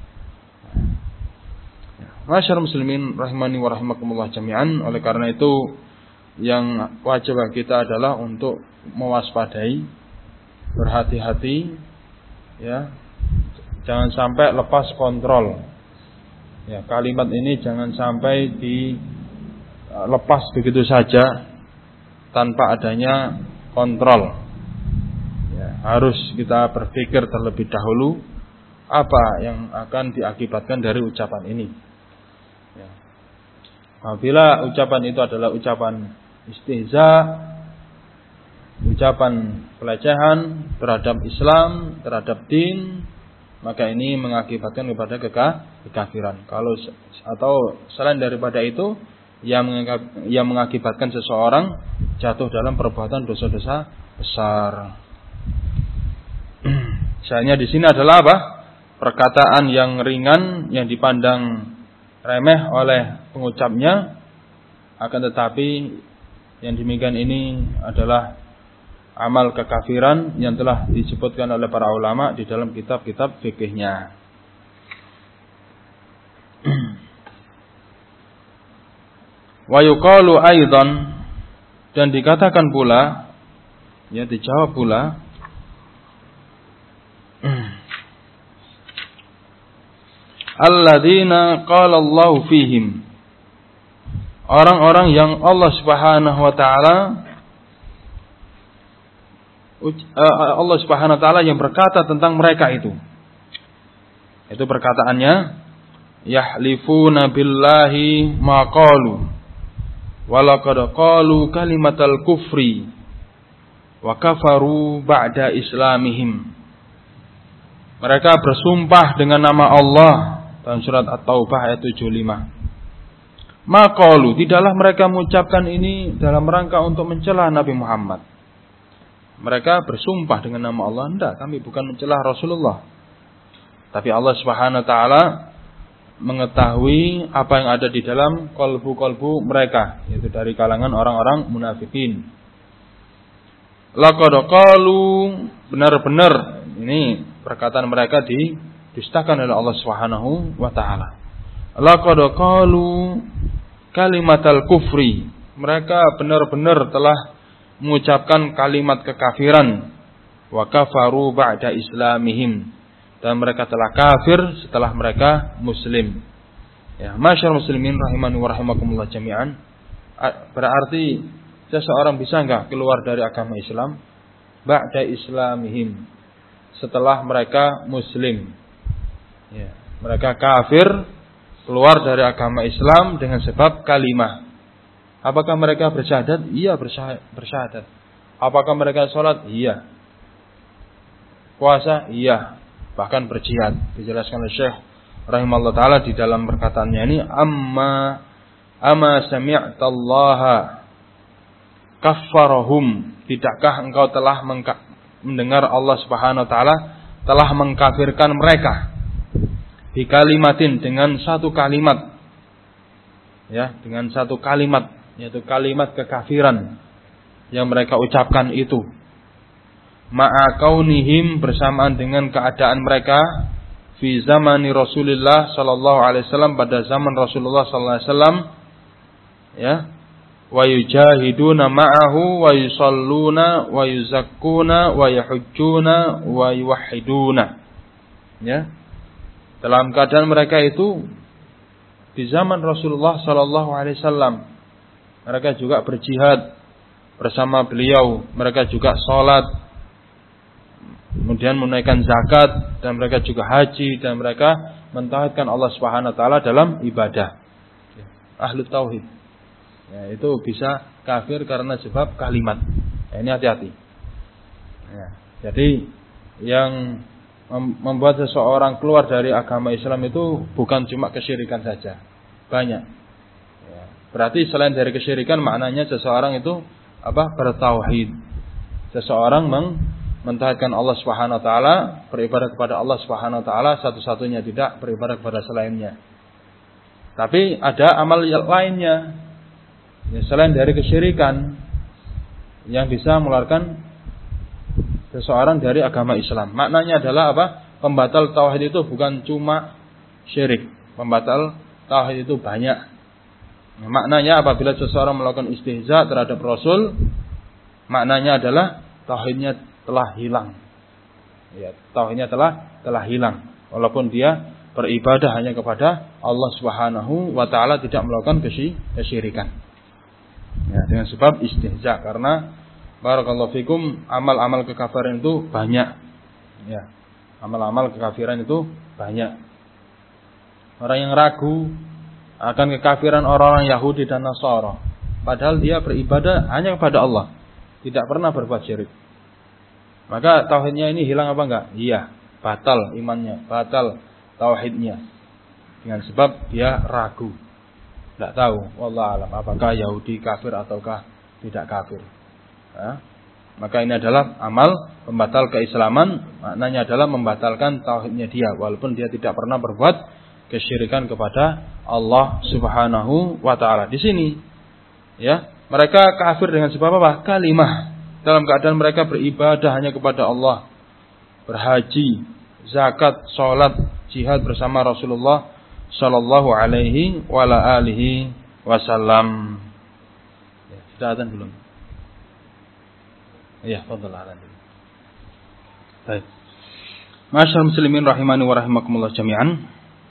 Masyaallah muslimin rahimani wa rahimakumullah jami'an. Oleh karena itu yang wajib bagi kita adalah untuk mewaspadai, berhati-hati, ya. Jangan sampai lepas kontrol. Ya, kalimat ini jangan sampai dilepas begitu saja tanpa adanya kontrol. Ya, harus kita berpikir terlebih dahulu apa yang akan diakibatkan dari ucapan ini. Ya. Apabila ucapan itu adalah ucapan istihza, ucapan pelecehan terhadap Islam, terhadap din, maka ini mengakibatkan kepada kekafiran. Kalau atau selain daripada itu, yang mengakibatkan seseorang jatuh dalam perbuatan dosa-dosa besar. Misalnya di sini adalah apa? Perkataan yang ringan yang dipandang remeh oleh pengucapnya, akan tetapi yang demikian ini adalah amal kekafiran yang telah disebutkan oleh para ulama di dalam kitab-kitab fikihnya. Wa yuqalu aidan, dan dikatakan pula, ya dijawab pula, alladzina qala Allahu fihim, orang-orang yang Allah Subhanahu wa taala Allah Subhanahu wa taala yang berkata tentang mereka itu. Itu perkataannya, yahlifuna billahi ma qalu wa laqad qalu kalimatal kufri wa kafaru ba'da islamihim. Mereka bersumpah dengan nama Allah dalam surat At-Taubah ayat tujuh puluh lima. Ma qalu, tidaklah mereka mengucapkan ini dalam rangka untuk mencela Nabi Muhammad. Mereka bersumpah dengan nama Allah, enggak, kami bukan mencela Rasulullah. Tapi Allah Subhanahu wa taala mengetahui apa yang ada di dalam kalbu-kalbu mereka, yaitu dari kalangan orang-orang munafikin. Laqad qalu, benar-benar ini perkataan mereka didustakan oleh Allah Subhanahu wa taala. Laqad qalu kalimatal kufri, mereka benar-benar telah mengucapkan kalimat kekafiran, wa kafaru ba'da islamihim, dan mereka telah kafir setelah mereka muslim. Ya, masyaallah muslimin rahimani wa rahimakumullah jami'an. Berarti seseorang bisa enggak keluar dari agama Islam ba'da islamihim, setelah mereka muslim. Ya, mereka kafir, keluar dari agama Islam dengan sebab kalimah. Apakah mereka bersyahadat? Iya, bersyahadat. Apakah mereka sholat? Iya. Puasa? Iya. Bahkan berjihad. Dijelaskan oleh Syekh rahimahullah ta'ala di dalam perkataannya ini, amma amma sami'tallaha kaffarahum, tidakkah engkau telah mengka- mendengar Allah Subhanahu wa taala telah mengkafirkan mereka di kalimatin, dengan satu kalimat, ya, dengan satu kalimat, yaitu kalimat kekafiran yang mereka ucapkan itu, ma'a kaunihim, bersamaan dengan keadaan mereka fi zamani Rasulullah sallallahu alaihi wasallam, pada zaman Rasulullah sallallahu alaihi wasallam, ya, wa yujahiduna ma'ahu wa yusalluna wa yuzakkuna wa yahujjuna wa yuwahhiduna. Ya. Dalam keadaan mereka itu di zaman Rasulullah sallallahu alaihi wasallam, mereka juga berjihad bersama beliau, mereka juga salat, kemudian menunaikan zakat, dan mereka juga haji, dan mereka mentauhidkan Allah Subhanahu wa taala dalam ibadah. Ahlu tauhid. Ya, itu bisa kafir karena sebab kalimat. Ya, ini hati-hati. Ya, jadi yang membuat seseorang keluar dari agama Islam itu bukan cuma kesyirikan saja, banyak. Ya, berarti selain dari kesyirikan, maknanya seseorang itu apa? Bertauhid. Seseorang meng mentauhidkan Allah Subhanahu wa taala, beribadah kepada Allah Subhanahu wa taala satu-satunya, tidak beribadah kepada selainnya. Tapi ada amal lainnya, ya, selain dari kesyirikan, yang bisa mengeluarkan seseorang dari agama Islam. Maknanya adalah apa? Pembatal tauhid itu bukan cuma syirik. Pembatal tauhid itu banyak. Nah, maknanya apabila seseorang melakukan istihza terhadap Rasul, maknanya adalah tauhidnya telah hilang. Ya, tauhidnya telah telah hilang. Walaupun dia beribadah hanya kepada Allah Subhanahu wa taala, tidak melakukan kesyirikan. Ya, dengan sebab istihza, karena barakallahu fikum, amal-amal kekafiran itu banyak. Ya, amal-amal kekafiran itu banyak. Orang yang ragu akan kekafiran orang-orang Yahudi dan Nasara, padahal dia beribadah hanya kepada Allah, tidak pernah berbuat syirik. Maka tauhidnya ini hilang apa enggak? Iya, batal imannya, batal tauhidnya. Dengan sebab dia ragu, tidak tahu, wallahu alam, apakah Yahudi kafir ataukah tidak kafir. Ya. Maka ini adalah amal pembatal keislaman, maknanya adalah membatalkan tauhidnya dia, walaupun dia tidak pernah berbuat kesyirikan kepada Allah Subhanahu wa taala. Di sini, ya, mereka kafir dengan sebab apa? Kalimah. Dalam keadaan mereka beribadah hanya kepada Allah, berhaji, zakat, salat, jihad bersama Rasulullah sallallahu alaihi wa ala alihi wasallam. Ya, sudah azan belum? Iya, fadhal azan dulu. Baik. Masyaallah muslimin rahimani wa rahimakumullah jami'an.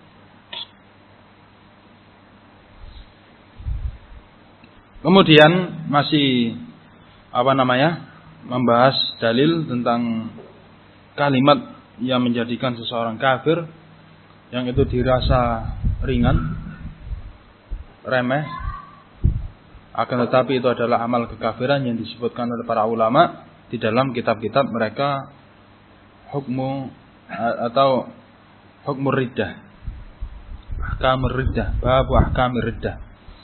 Kemudian masih apa namanya? Membahas dalil tentang kalimat yang menjadikan seseorang kafir, yang itu dirasa ringan, remeh, akan tetapi itu adalah amal kekafiran yang disebutkan oleh para ulama di dalam kitab-kitab mereka, hukmu atau hukmur riddah, ahkamur riddah, bab ahkamir riddah.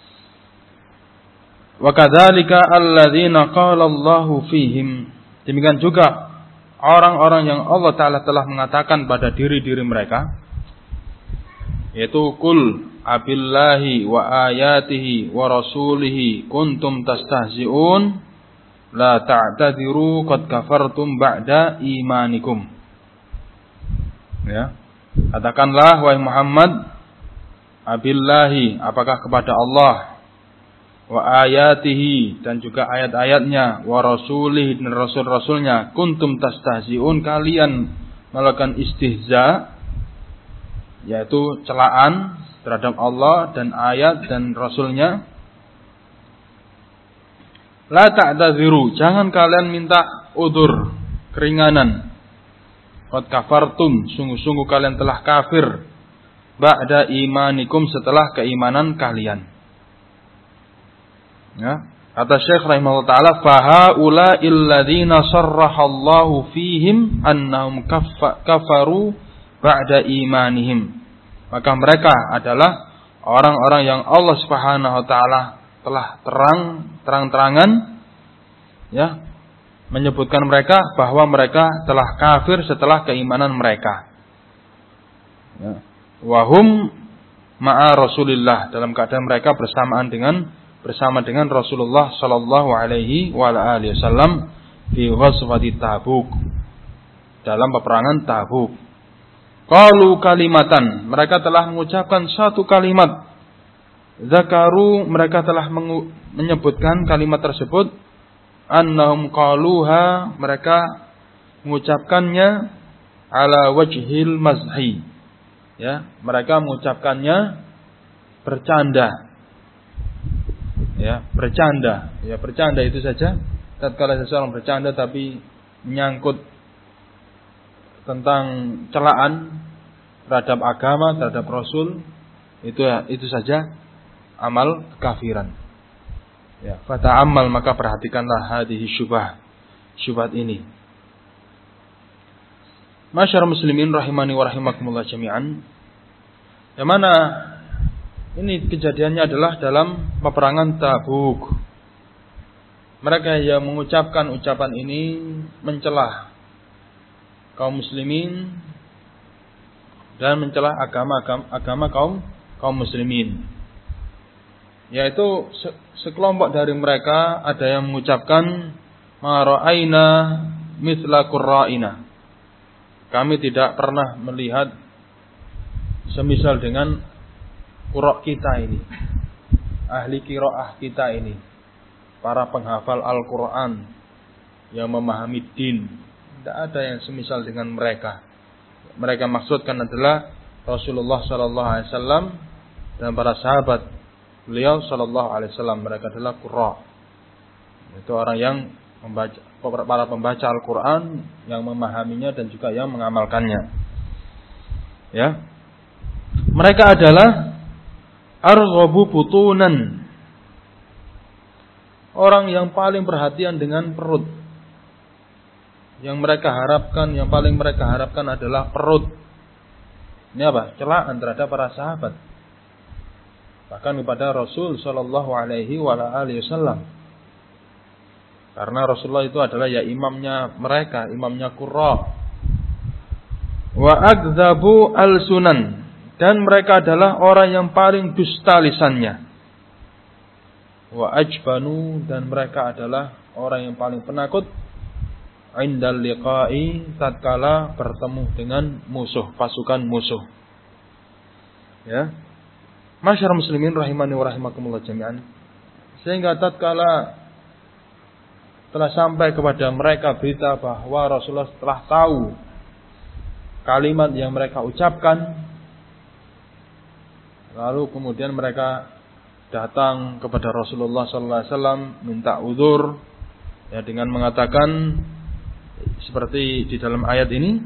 Wa kadzalika alladzina qala Allahu fihim, demikian juga orang-orang yang Allah Ta'ala telah mengatakan pada diri-diri mereka, yaitu kul abillahi wa ayatihi wa rasulihi kuntum tastahzi'un la ta'tadiru qad kafartum ba'da imanikum. Ya, katakanlah wahai Muhammad, abillahi, apakah kepada Allah, wa ayatihi, dan juga ayat-ayatnya, wa rasulihi, dan rasul-rasulnya, kuntum tastahzi'un, kalian melakukan istihza, yaitu celaan terhadap Allah dan ayat dan rasulnya. La ta'tadziru, jangan kalian minta udzur, keringanan. Qad kafartum, sungguh-sungguh kalian telah kafir, ba'da imanikum, setelah keimanan kalian. Ya, kata Syekh rahimahullah taala, fahaula illadzina sarrahallahu fihim annahum kafaru ba'da imanihim. Maka mereka adalah orang-orang yang Allah Subhanahu wa taala telah terang terang-terangan, ya, menyebutkan mereka bahwa mereka telah kafir setelah keimanan mereka. Ya. Wahum ma'a Rasulillah, dalam keadaan mereka bersamaan dengan bersama dengan Rasulullah sallallahu alaihi wa alihi wasallam di ghazwati Tabuk, dalam peperangan Tabuk. Qalu kalimatan, mereka telah mengucapkan satu kalimat. Zakaru, mereka telah menyebutkan kalimat tersebut, annahum qaluha, mereka mengucapkannya ala wajhil mazhi. Ya, mereka mengucapkannya bercanda. Ya, bercanda. Ya, bercanda itu saja. Tatkala seseorang bercanda tapi menyangkut tentang celaan terhadap agama, terhadap Rasul, itu itu saja amal kekafiran. Ya, fata'ammal, maka perhatikanlah hadhihi syubhah, syubhat ini. Masyarakat muslimin rahimani wa rahimakumullah jami'an. Yang mana ini kejadiannya adalah dalam peperangan Tabuk. Mereka yang mengucapkan ucapan ini mencelah kaum muslimin dan mencelah agama agama, agama kaum kaum muslimin. Yaitu sekelompok dari mereka ada yang mengucapkan ma ra'aina mithla qurra'ina. Kami tidak pernah melihat semisal dengan qurra' kita ini, ahli qiraah kita ini, para penghafal Al-Qur'an yang memahami din. Tidak ada yang semisal dengan mereka. Mereka maksudkan adalah Rasulullah sallallahu alaihi wasallam dan para sahabat beliau sallallahu alaihi wasallam. Mereka adalah qurra'. Itu orang yang membaca, para pembaca Al-Qur'an yang memahaminya dan juga yang mengamalkannya. Ya. Mereka adalah arghabu butunan. Orang yang paling perhatian dengan perut. Yang mereka harapkan, yang paling mereka harapkan adalah perut. Ini apa? Celaan terhadap para sahabat. Bahkan kepada Rasul sallallahu alaihi wasallam. Karena Rasulullah itu adalah ya imamnya mereka, imamnya qurra. Wa akdzabu al-sunan, dan mereka adalah orang yang paling dusta lisannya. Wa ajbanu, dan mereka adalah orang yang paling penakut indal liqa'i, tatkala bertemu dengan musuh, pasukan musuh. Ya. Masyarakat muslimin rahimani wa rahimakumullah jami'an. Sehingga tatkala telah sampai kepada mereka berita bahwa Rasulullah telah tahu kalimat yang mereka ucapkan, lalu kemudian mereka datang kepada Rasulullah sallallahu alaihi wasallam minta uzur, ya, dengan mengatakan seperti di dalam ayat ini,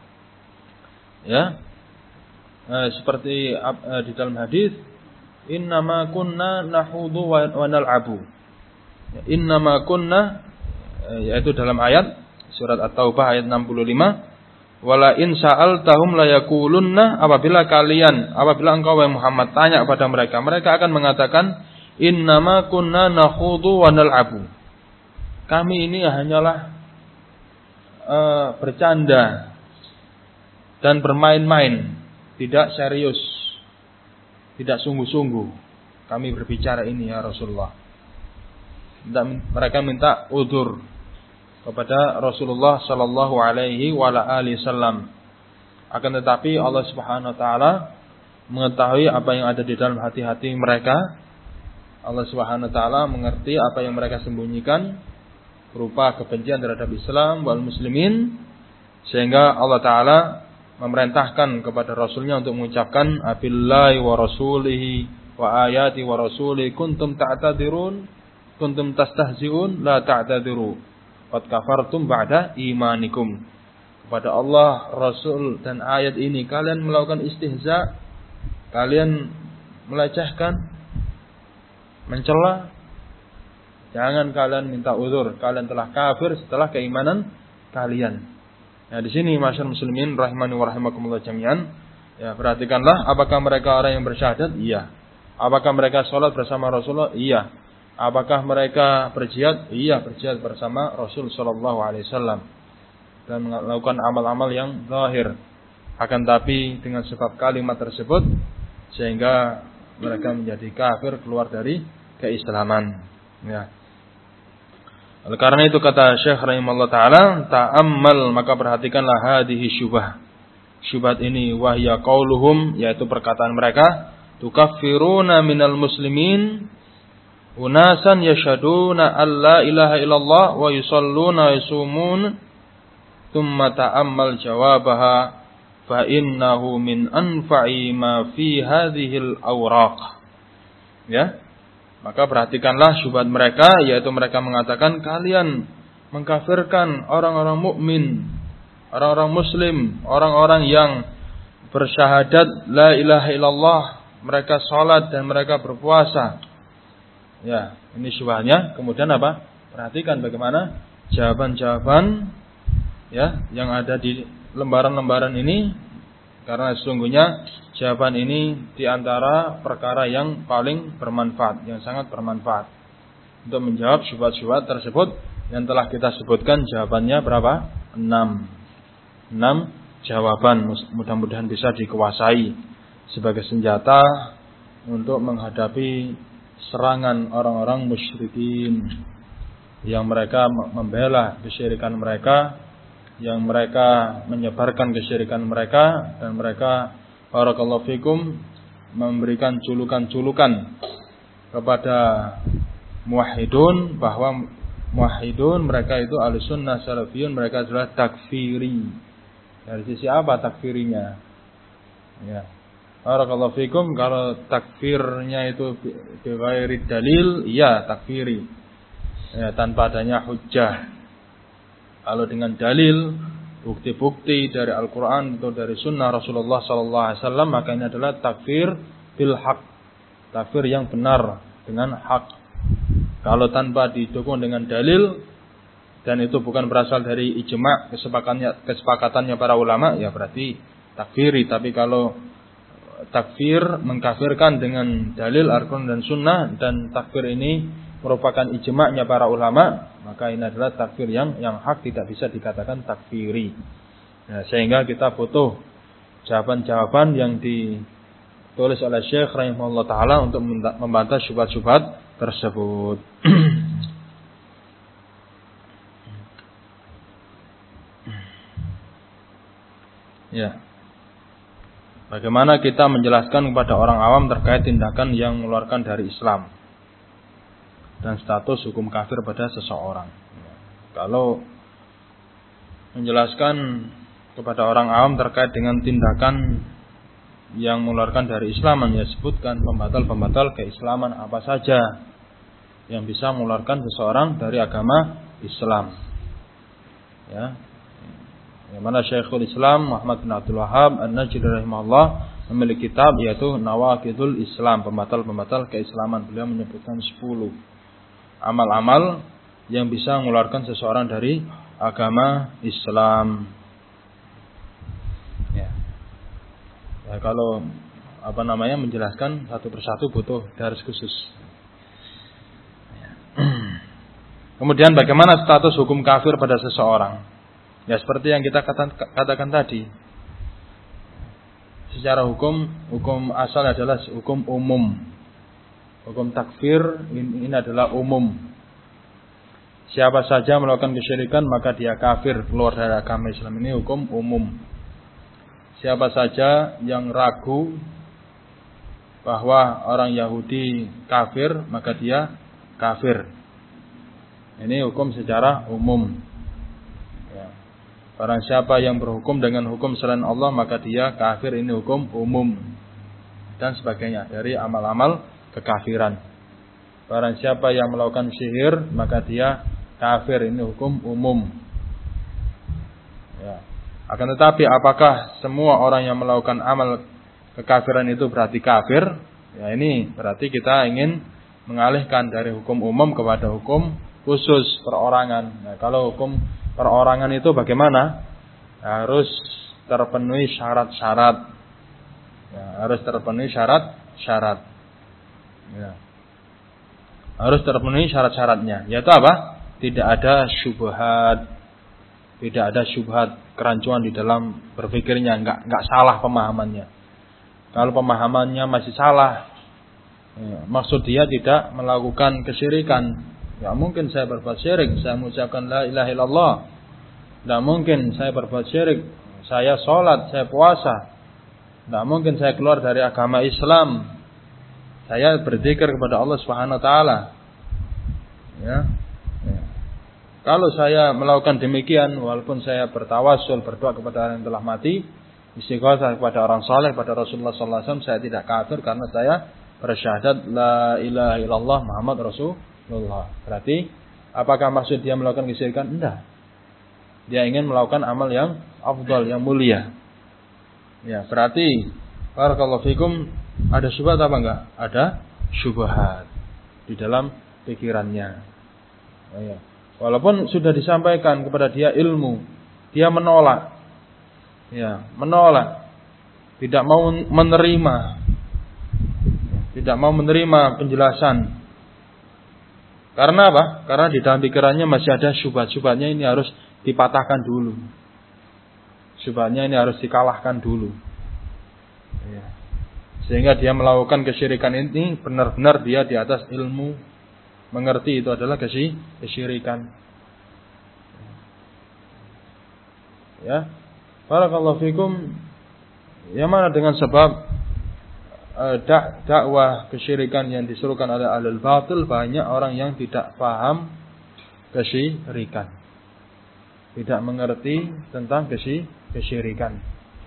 ya, eh, seperti eh, di dalam hadis, innama kunna nahudu wa nal'abu. Ya, innama kunna, eh, yaitu dalam ayat surat At-Taubah ayat enam puluh lima, wala in sa'altahum la yaqulunna, apabila kalian, apabila engkau wahai Muhammad tanya kepada mereka, mereka akan mengatakan innama kunna nahudu wa nal'abu. Kami ini hanyalah Uh, bercanda dan bermain-main, tidak serius, tidak sungguh-sungguh kami berbicara ini ya Rasulullah. Mereka minta udzur kepada Rasulullah sallallahu alaihi wasallam. Akan tetapi Allah Subhanahu wa taala mengetahui apa yang ada di dalam hati-hati mereka. Allah Subhanahu wa taala mengerti apa yang mereka sembunyikan berupa kebencian terhadap Islam wal muslimin, sehingga Allah Ta'ala memerintahkan kepada Rasulnya untuk mengucapkan abillahi wa rasulihi wa ayati wa rasuli kuntum ta'tadirun kuntum tastahzi'un la ta'tadiru qad kafartum ba'da imanikum. Kepada Allah, Rasul dan ayat ini kalian melakukan istihza, kalian melecehkan, mencela. Jangan kalian minta uzur, kalian telah kafir setelah keimanan kalian. Nah, di sini masyarakat muslimin rahimani wa rahimakumullah jami'an, ya, perhatikanlah, apakah mereka orang yang bersyahadat? Iya. Apakah mereka sholat bersama Rasulullah? Iya. Apakah mereka berjihad? Iya, berjihad bersama Rasul sallallahu alaihi wasallam dan melakukan amal-amal yang zahir. Akan tapi dengan sebab kalimat tersebut sehingga mereka menjadi kafir, keluar dari keislaman. Ya. Oleh karena itu kata Syekh rahimahullah taala, ta'ammal, maka perhatikanlah hadhihi syubhah. Syubhat ini wahya qauluhum, yaitu perkataan mereka, tukaffiruna minal muslimin unasan yashhaduna alla ilaha illallah wa yusalluna wa yasumun thumma ta'ammal jawabaha fa innahu min anfa'i ma fi hadhil awraq. Ya. Maka perhatikanlah syubhat mereka, yaitu mereka mengatakan kalian mengkafirkan orang-orang mukmin, orang-orang muslim, orang-orang yang bersyahadat la ilaha illallah, mereka salat dan mereka berpuasa. Ya, ini syubhatnya. Kemudian apa? Perhatikan bagaimana jawaban-jawaban ya yang ada di lembaran-lembaran ini, karena sesungguhnya jawaban ini diantara perkara yang paling bermanfaat, yang sangat bermanfaat untuk menjawab syubhat-syubhat tersebut yang telah kita sebutkan. Jawabannya berapa? Enam. Enam jawaban, mudah-mudahan bisa dikuasai sebagai senjata untuk menghadapi serangan orang-orang musyrikin yang mereka membela kesyirikan mereka, yang mereka menyebarkan kesyirikan mereka, dan mereka barakallahu fikum memberikan julukan-julukan kepada muwahhidun bahwa muwahhidun mereka itu ahlussunnah salafiyun, mereka adalah takfiri. Dari sisi apa takfirinya? Ya. Barakallahu fikum, kalau takfirnya itu bighairi dalil, iya takfiri. Ya, tanpa adanya hujjah. Kalau dengan dalil, bukti-bukti dari Al-Quran atau dari Sunnah Rasulullah Sallallahu Alaihi Wasallam, maka ini adalah takfir bil haq, takfir yang benar dengan hak. Kalau tanpa didukung dengan dalil dan itu bukan berasal dari ijma' kesepakatannya kesepakatannya para ulama, ya berarti takfiri. Tapi kalau takfir mengkafirkan dengan dalil Al-Quran dan Sunnah, dan takfir ini merupakan ijma'nya para ulama, maka ini adalah takfir yang yang hak, tidak bisa dikatakan takfiri. Nah, sehingga kita butuh jawaban-jawaban yang ditulis oleh Syekh rahimahullah taala untuk membantah syubhat-syubhat tersebut. Ya. Bagaimana kita menjelaskan kepada orang awam terkait tindakan yang mengeluarkan dari Islam dan status hukum kafir pada seseorang. Kalau menjelaskan kepada orang awam terkait dengan tindakan yang mengeluarkan dari Islam, ya sebutkan pembatal-pembatal keislaman apa saja yang bisa mengeluarkan seseorang dari agama Islam. Ya. Yang mana Syekhul Islam Muhammad bin Abdul Wahhab An-Najdi rahimahullah memiliki kitab yaitu Nawaqidul Islam, pembatal-pembatal keislaman. Beliau menyebutkan sepuluh amal-amal yang bisa mengeluarkan seseorang dari agama Islam. Ya. Ya, kalau apa namanya menjelaskan satu persatu butuh garis khusus. Ya. Kemudian bagaimana status hukum kafir pada seseorang? Ya seperti yang kita katakan tadi. Secara hukum, hukum asal adalah hukum umum. Hukum takfir ini, ini adalah umum. Siapa saja melakukan kesyirikan maka dia kafir, keluar dari agama Islam. Ini hukum umum. Siapa saja yang ragu bahwa orang Yahudi kafir, maka dia kafir. Ini hukum secara umum. Barang siapa yang berhukum dengan hukum selain Allah, maka dia kafir. Ini hukum umum. Dan sebagainya dari amal-amal kekafiran. Barang siapa yang melakukan sihir, maka dia kafir. Ini hukum umum. Ya. Akan tetapi apakah semua orang yang melakukan amal kekafiran itu berarti kafir? Ya, ini berarti kita ingin mengalihkan dari hukum umum kepada hukum khusus perorangan. Nah, kalau hukum perorangan itu bagaimana? Harus terpenuhi syarat-syarat. Ya, harus terpenuhi syarat-syarat. Ya. Harus terpenuhi syarat-syaratnya. Yaitu apa? Tidak ada syubhat. Tidak ada syubhat, kerancuan di dalam berpikirnya, enggak enggak salah pemahamannya. Kalau pemahamannya masih salah, ya, maksud dia tidak melakukan kesyirikan. Ya mungkin saya berbuat syirik, saya mengucapkan la ilaha illallah. Tidak mungkin saya berbuat syirik, saya sholat, saya puasa. Tidak mungkin saya keluar dari agama Islam. Saya berzikir kepada Allah Subhanahu wa taala. Ya. Ya. Kalau saya melakukan demikian, walaupun saya bertawasul, berdoa kepada orang yang telah mati, istighosah kepada orang saleh, pada Rasulullah sallallahu alaihi wasallam, saya tidak kafir karena saya bersyahadat la ilaha illallah Muhammad Rasulullah. Berarti apakah maksud dia melakukan kesyirikan? Enggak. Dia ingin melakukan amal yang afdal, yang mulia. Ya, berarti barakallahu fikum, ada syubhat apa enggak? Ada syubhat di dalam pikirannya. Oh, ya. Walaupun sudah disampaikan kepada dia ilmu, dia menolak. Ya, menolak. Tidak mau menerima. Tidak mau menerima penjelasan. Karena apa? Karena di dalam pikirannya masih ada syubhat-syubhatnya, ini harus dipatahkan dulu. Syubhatnya ini harus dikalahkan dulu. Ya. Sehingga dia melakukan kesyirikan ini benar-benar dia di atas ilmu, mengerti itu adalah kesyirikan. Ya. Barakallahu fikum. Yang mana dengan sebab uh, dak dakwah kesyirikan yang disuruhkan oleh ahlul batil, banyak orang yang tidak paham kesyirikan. Tidak mengerti tentang kesyirikan.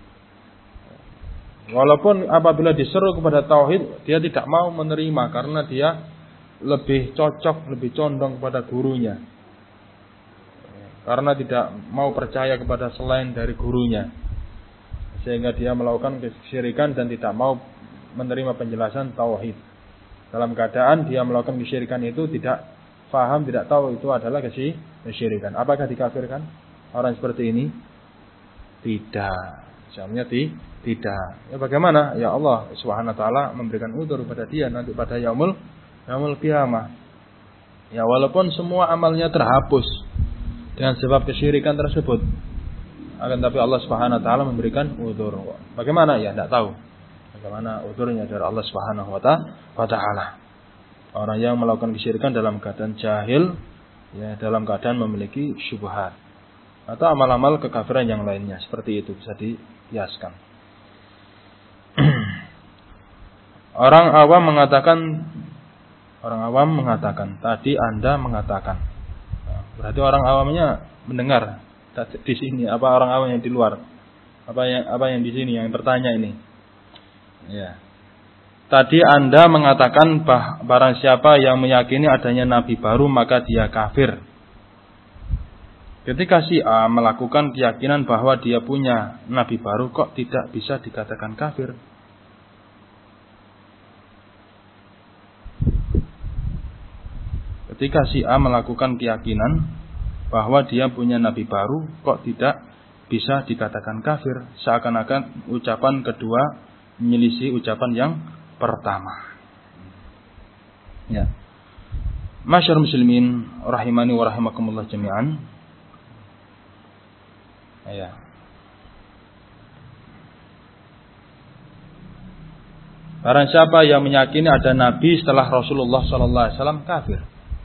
Walaupun apabila diseru kepada tauhid, dia tidak mau menerima karena dia lebih cocok, lebih condong kepada gurunya. Karena tidak mau percaya kepada selain dari gurunya. Sehingga dia melakukan kesyirikan dan tidak mau menerima penjelasan tauhid. Dalam keadaan dia melakukan kesyirikan itu tidak paham, tidak tahu itu adalah kesyirikan. Apakah dikafirkan orang seperti ini? Tidak. Jawabnya tidak. Ya bagaimana? Ya Allah Subhanahu wa taala memberikan udzur kepada dia nanti pada yaumul yaumul qiyamah. Ya walaupun semua amalnya terhapus dengan sebab kesyirikan tersebut, akan tapi Allah Subhanahu wa taala memberikan udzur. Bagaimana? Ya tidak tahu. Bagaimana udzurnya dari Allah Subhanahu wa taala. Orang yang melakukan kesyirikan dalam keadaan jahil, ya dalam keadaan memiliki syubhat atau amal-amal kekafiran yang lainnya, seperti itu bisa dikiaskan. Orang awam mengatakan, orang awam mengatakan, tadi Anda mengatakan. Berarti orang awamnya mendengar di sini, apa orang awam yang di luar? Apa yang apa yang di sini yang bertanya ini? Ya. Tadi Anda mengatakan bah, barang siapa yang meyakini adanya nabi baru maka dia kafir. Ketika si A melakukan keyakinan bahwa dia punya nabi baru, kok tidak bisa dikatakan kafir? Ketika si A melakukan keyakinan bahwa dia punya nabi baru, kok tidak bisa dikatakan kafir? Seakan-akan ucapan kedua menyelisih ucapan yang pertama. Ya. Masyarul muslimin rahimani wa rahimakumullah jami'an. Ya. Barang siapa yang meyakini ada nabi setelah Rasulullah sallallahu alaihi wasallam kafir.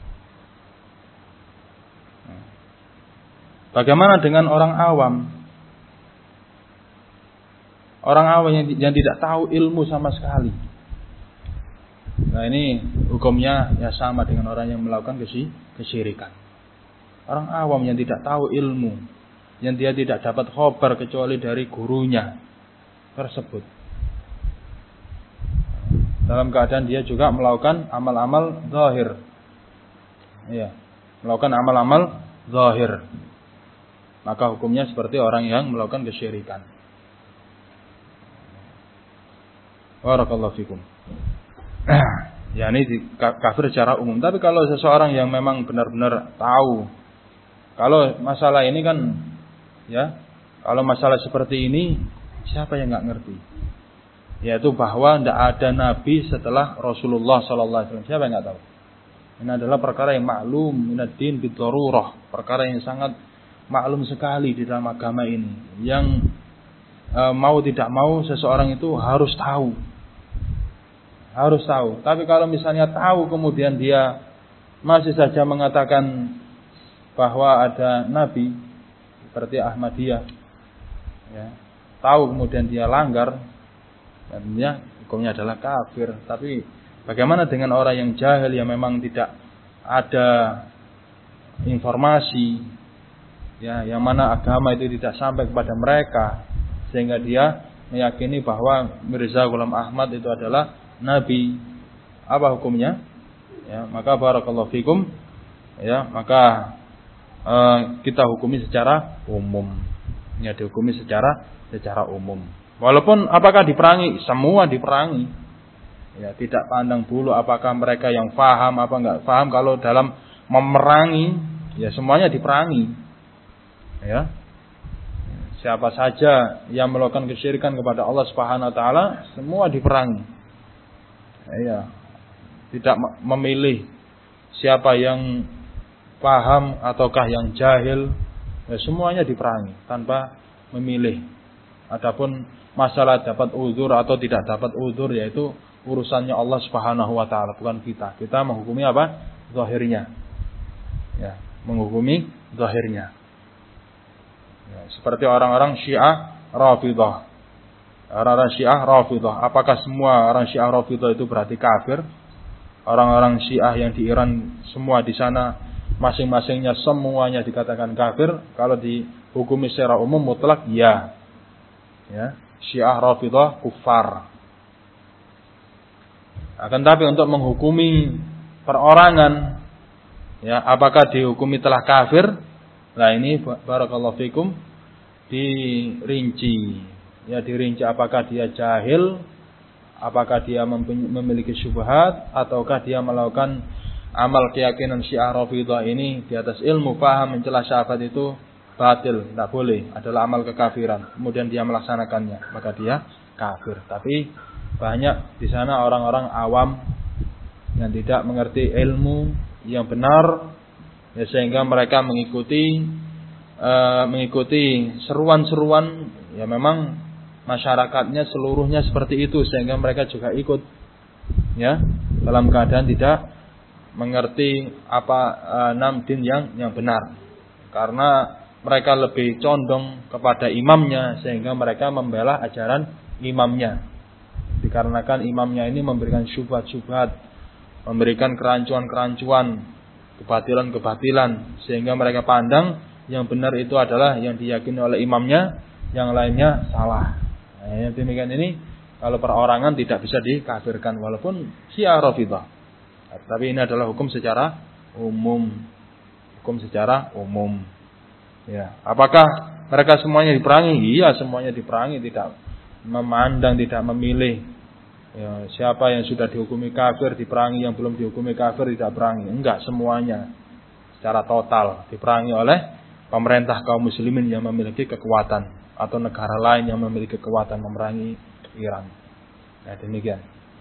Bagaimana dengan orang awam? Orang awam yang, yang tidak tahu ilmu sama sekali. Nah ini hukumnya ya sama dengan orang yang melakukan kesyirikan. Orang awam yang tidak tahu ilmu, yang dia tidak dapat khobar kecuali dari gurunya tersebut. Dalam keadaan dia juga melakukan amal-amal zahir. Iya, melakukan amal-amal zahir. Maka hukumnya seperti orang yang melakukan kesyirikan. Barakallahu fikum. Ya ini kafir secara umum. Tapi kalau seseorang yang memang benar-benar tahu, kalau masalah ini kan, ya, kalau masalah seperti ini, siapa yang nggak ngerti? Yaitu bahwa tidak ada nabi setelah Rasulullah sallallahu alaihi wasallam. Siapa yang nggak tahu? Ini adalah perkara yang maklum, minad-din bid-darurah, perkara yang sangat maklum sekali di dalam agama ini. Yang e, mau tidak mau seseorang itu harus tahu. Harus tahu. Tapi kalau misalnya tahu kemudian dia masih saja mengatakan bahwa ada nabi seperti Ahmadiyah, ya, tahu kemudian dia langgar, artinya hukumnya adalah kafir. Tapi Bagaimana dengan orang yang jahil yang memang tidak ada informasi, ya, yang mana agama itu tidak sampai kepada mereka, sehingga dia meyakini bahwa Mirza Ghulam Ahmad itu adalah nabi. Apa hukumnya? Ya, maka barakallahu fikum, ya, maka uh, kita hukumi secara umum. Ya, dihukumi secara secara umum. Walaupun apakah diperangi? Semua diperangi. Ya, tidak pandang bulu apakah mereka yang faham apa enggak faham. Kalau dalam memerangi, ya semuanya diperangi. Ya. Siapa saja yang melakukan kesyirikan kepada Allah Subhanahu wa taala, semua diperangi. Ya. Tidak memilih siapa yang paham ataukah yang jahil, ya semuanya diperangi tanpa memilih. Adapun masalah dapat uzur atau tidak dapat uzur, yaitu urusannya Allah Subhanahu wa taala, bukan kita. Kita menghukumi apa? Zahirnya. Ya, menghukumi zahirnya. Ya, seperti orang-orang Syiah Rafidhah. Orang-orang Syiah Rafidhah, apakah semua orang Syiah Rafidhah itu berarti kafir? Orang-orang Syiah yang di Iran semua di sana masing-masingnya semuanya dikatakan kafir. Kalau dihukumi secara umum mutlak ya. Ya, Syiah Rafidhah kufar. Akan tapi untuk menghukumi perorangan, ya, apakah dihukumi telah kafir? Nah ini barakallahu fikum dirinci, ya dirinci apakah dia jahil, apakah dia memiliki syubhat, ataukah dia melakukan amal keyakinan Syiah Rafidhah ini di atas ilmu, paham, mencela sahabat itu batil, tidak boleh, adalah amal kekafiran. Kemudian dia melaksanakannya, maka dia kafir. Tapi banyak di sana orang-orang awam yang tidak mengerti ilmu yang benar, ya, sehingga mereka mengikuti uh, mengikuti seruan-seruan, ya memang masyarakatnya seluruhnya seperti itu, sehingga mereka juga ikut, ya, dalam keadaan tidak mengerti apa uh, nam din yang yang benar, karena mereka lebih condong kepada imamnya, sehingga mereka membela ajaran imamnya. Dikarenakan imamnya ini memberikan syubhat-syubhat, memberikan kerancuan-kerancuan, kebatilan-kebatilan, sehingga mereka pandang yang benar itu adalah yang diyakini oleh imamnya, yang lainnya salah. Nah, yang demikian ini kalau perorangan tidak bisa dikafirkan walaupun Syiah Rafidhah. Tapi ini adalah hukum secara umum. Hukum secara umum. Ya, apakah mereka semuanya diperangi? Iya, semuanya diperangi, tidak memandang, tidak memilih, ya, siapa yang sudah dihukumi kafir diperangi, yang belum dihukumi kafir tidak perangi. Enggak, semuanya secara total diperangi oleh pemerintah kaum muslimin yang memiliki kekuatan, atau negara lain yang memiliki kekuatan memerangi Iran. Nah, demikian.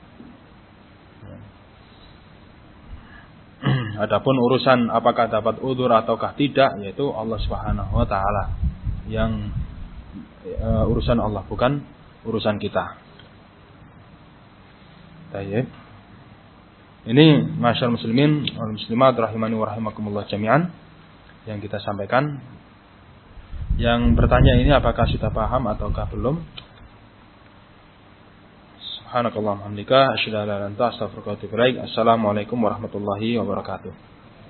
Adapun urusan apakah dapat udzur ataukah tidak, yaitu Allah Subhanahu wa taala yang uh, urusan Allah, bukan urusan kita. Baik. Ini masyarakat muslimin wal muslimat rahimani wa rahimakumullah jami'an yang kita sampaikan. Yang bertanya ini apakah sudah paham ataukah belum? Subhanakallahumma hamdika asyhadu an la ilaha illa anta astaghfiruka wa atubu ilaik. Assalamualaikum warahmatullahi wabarakatuh.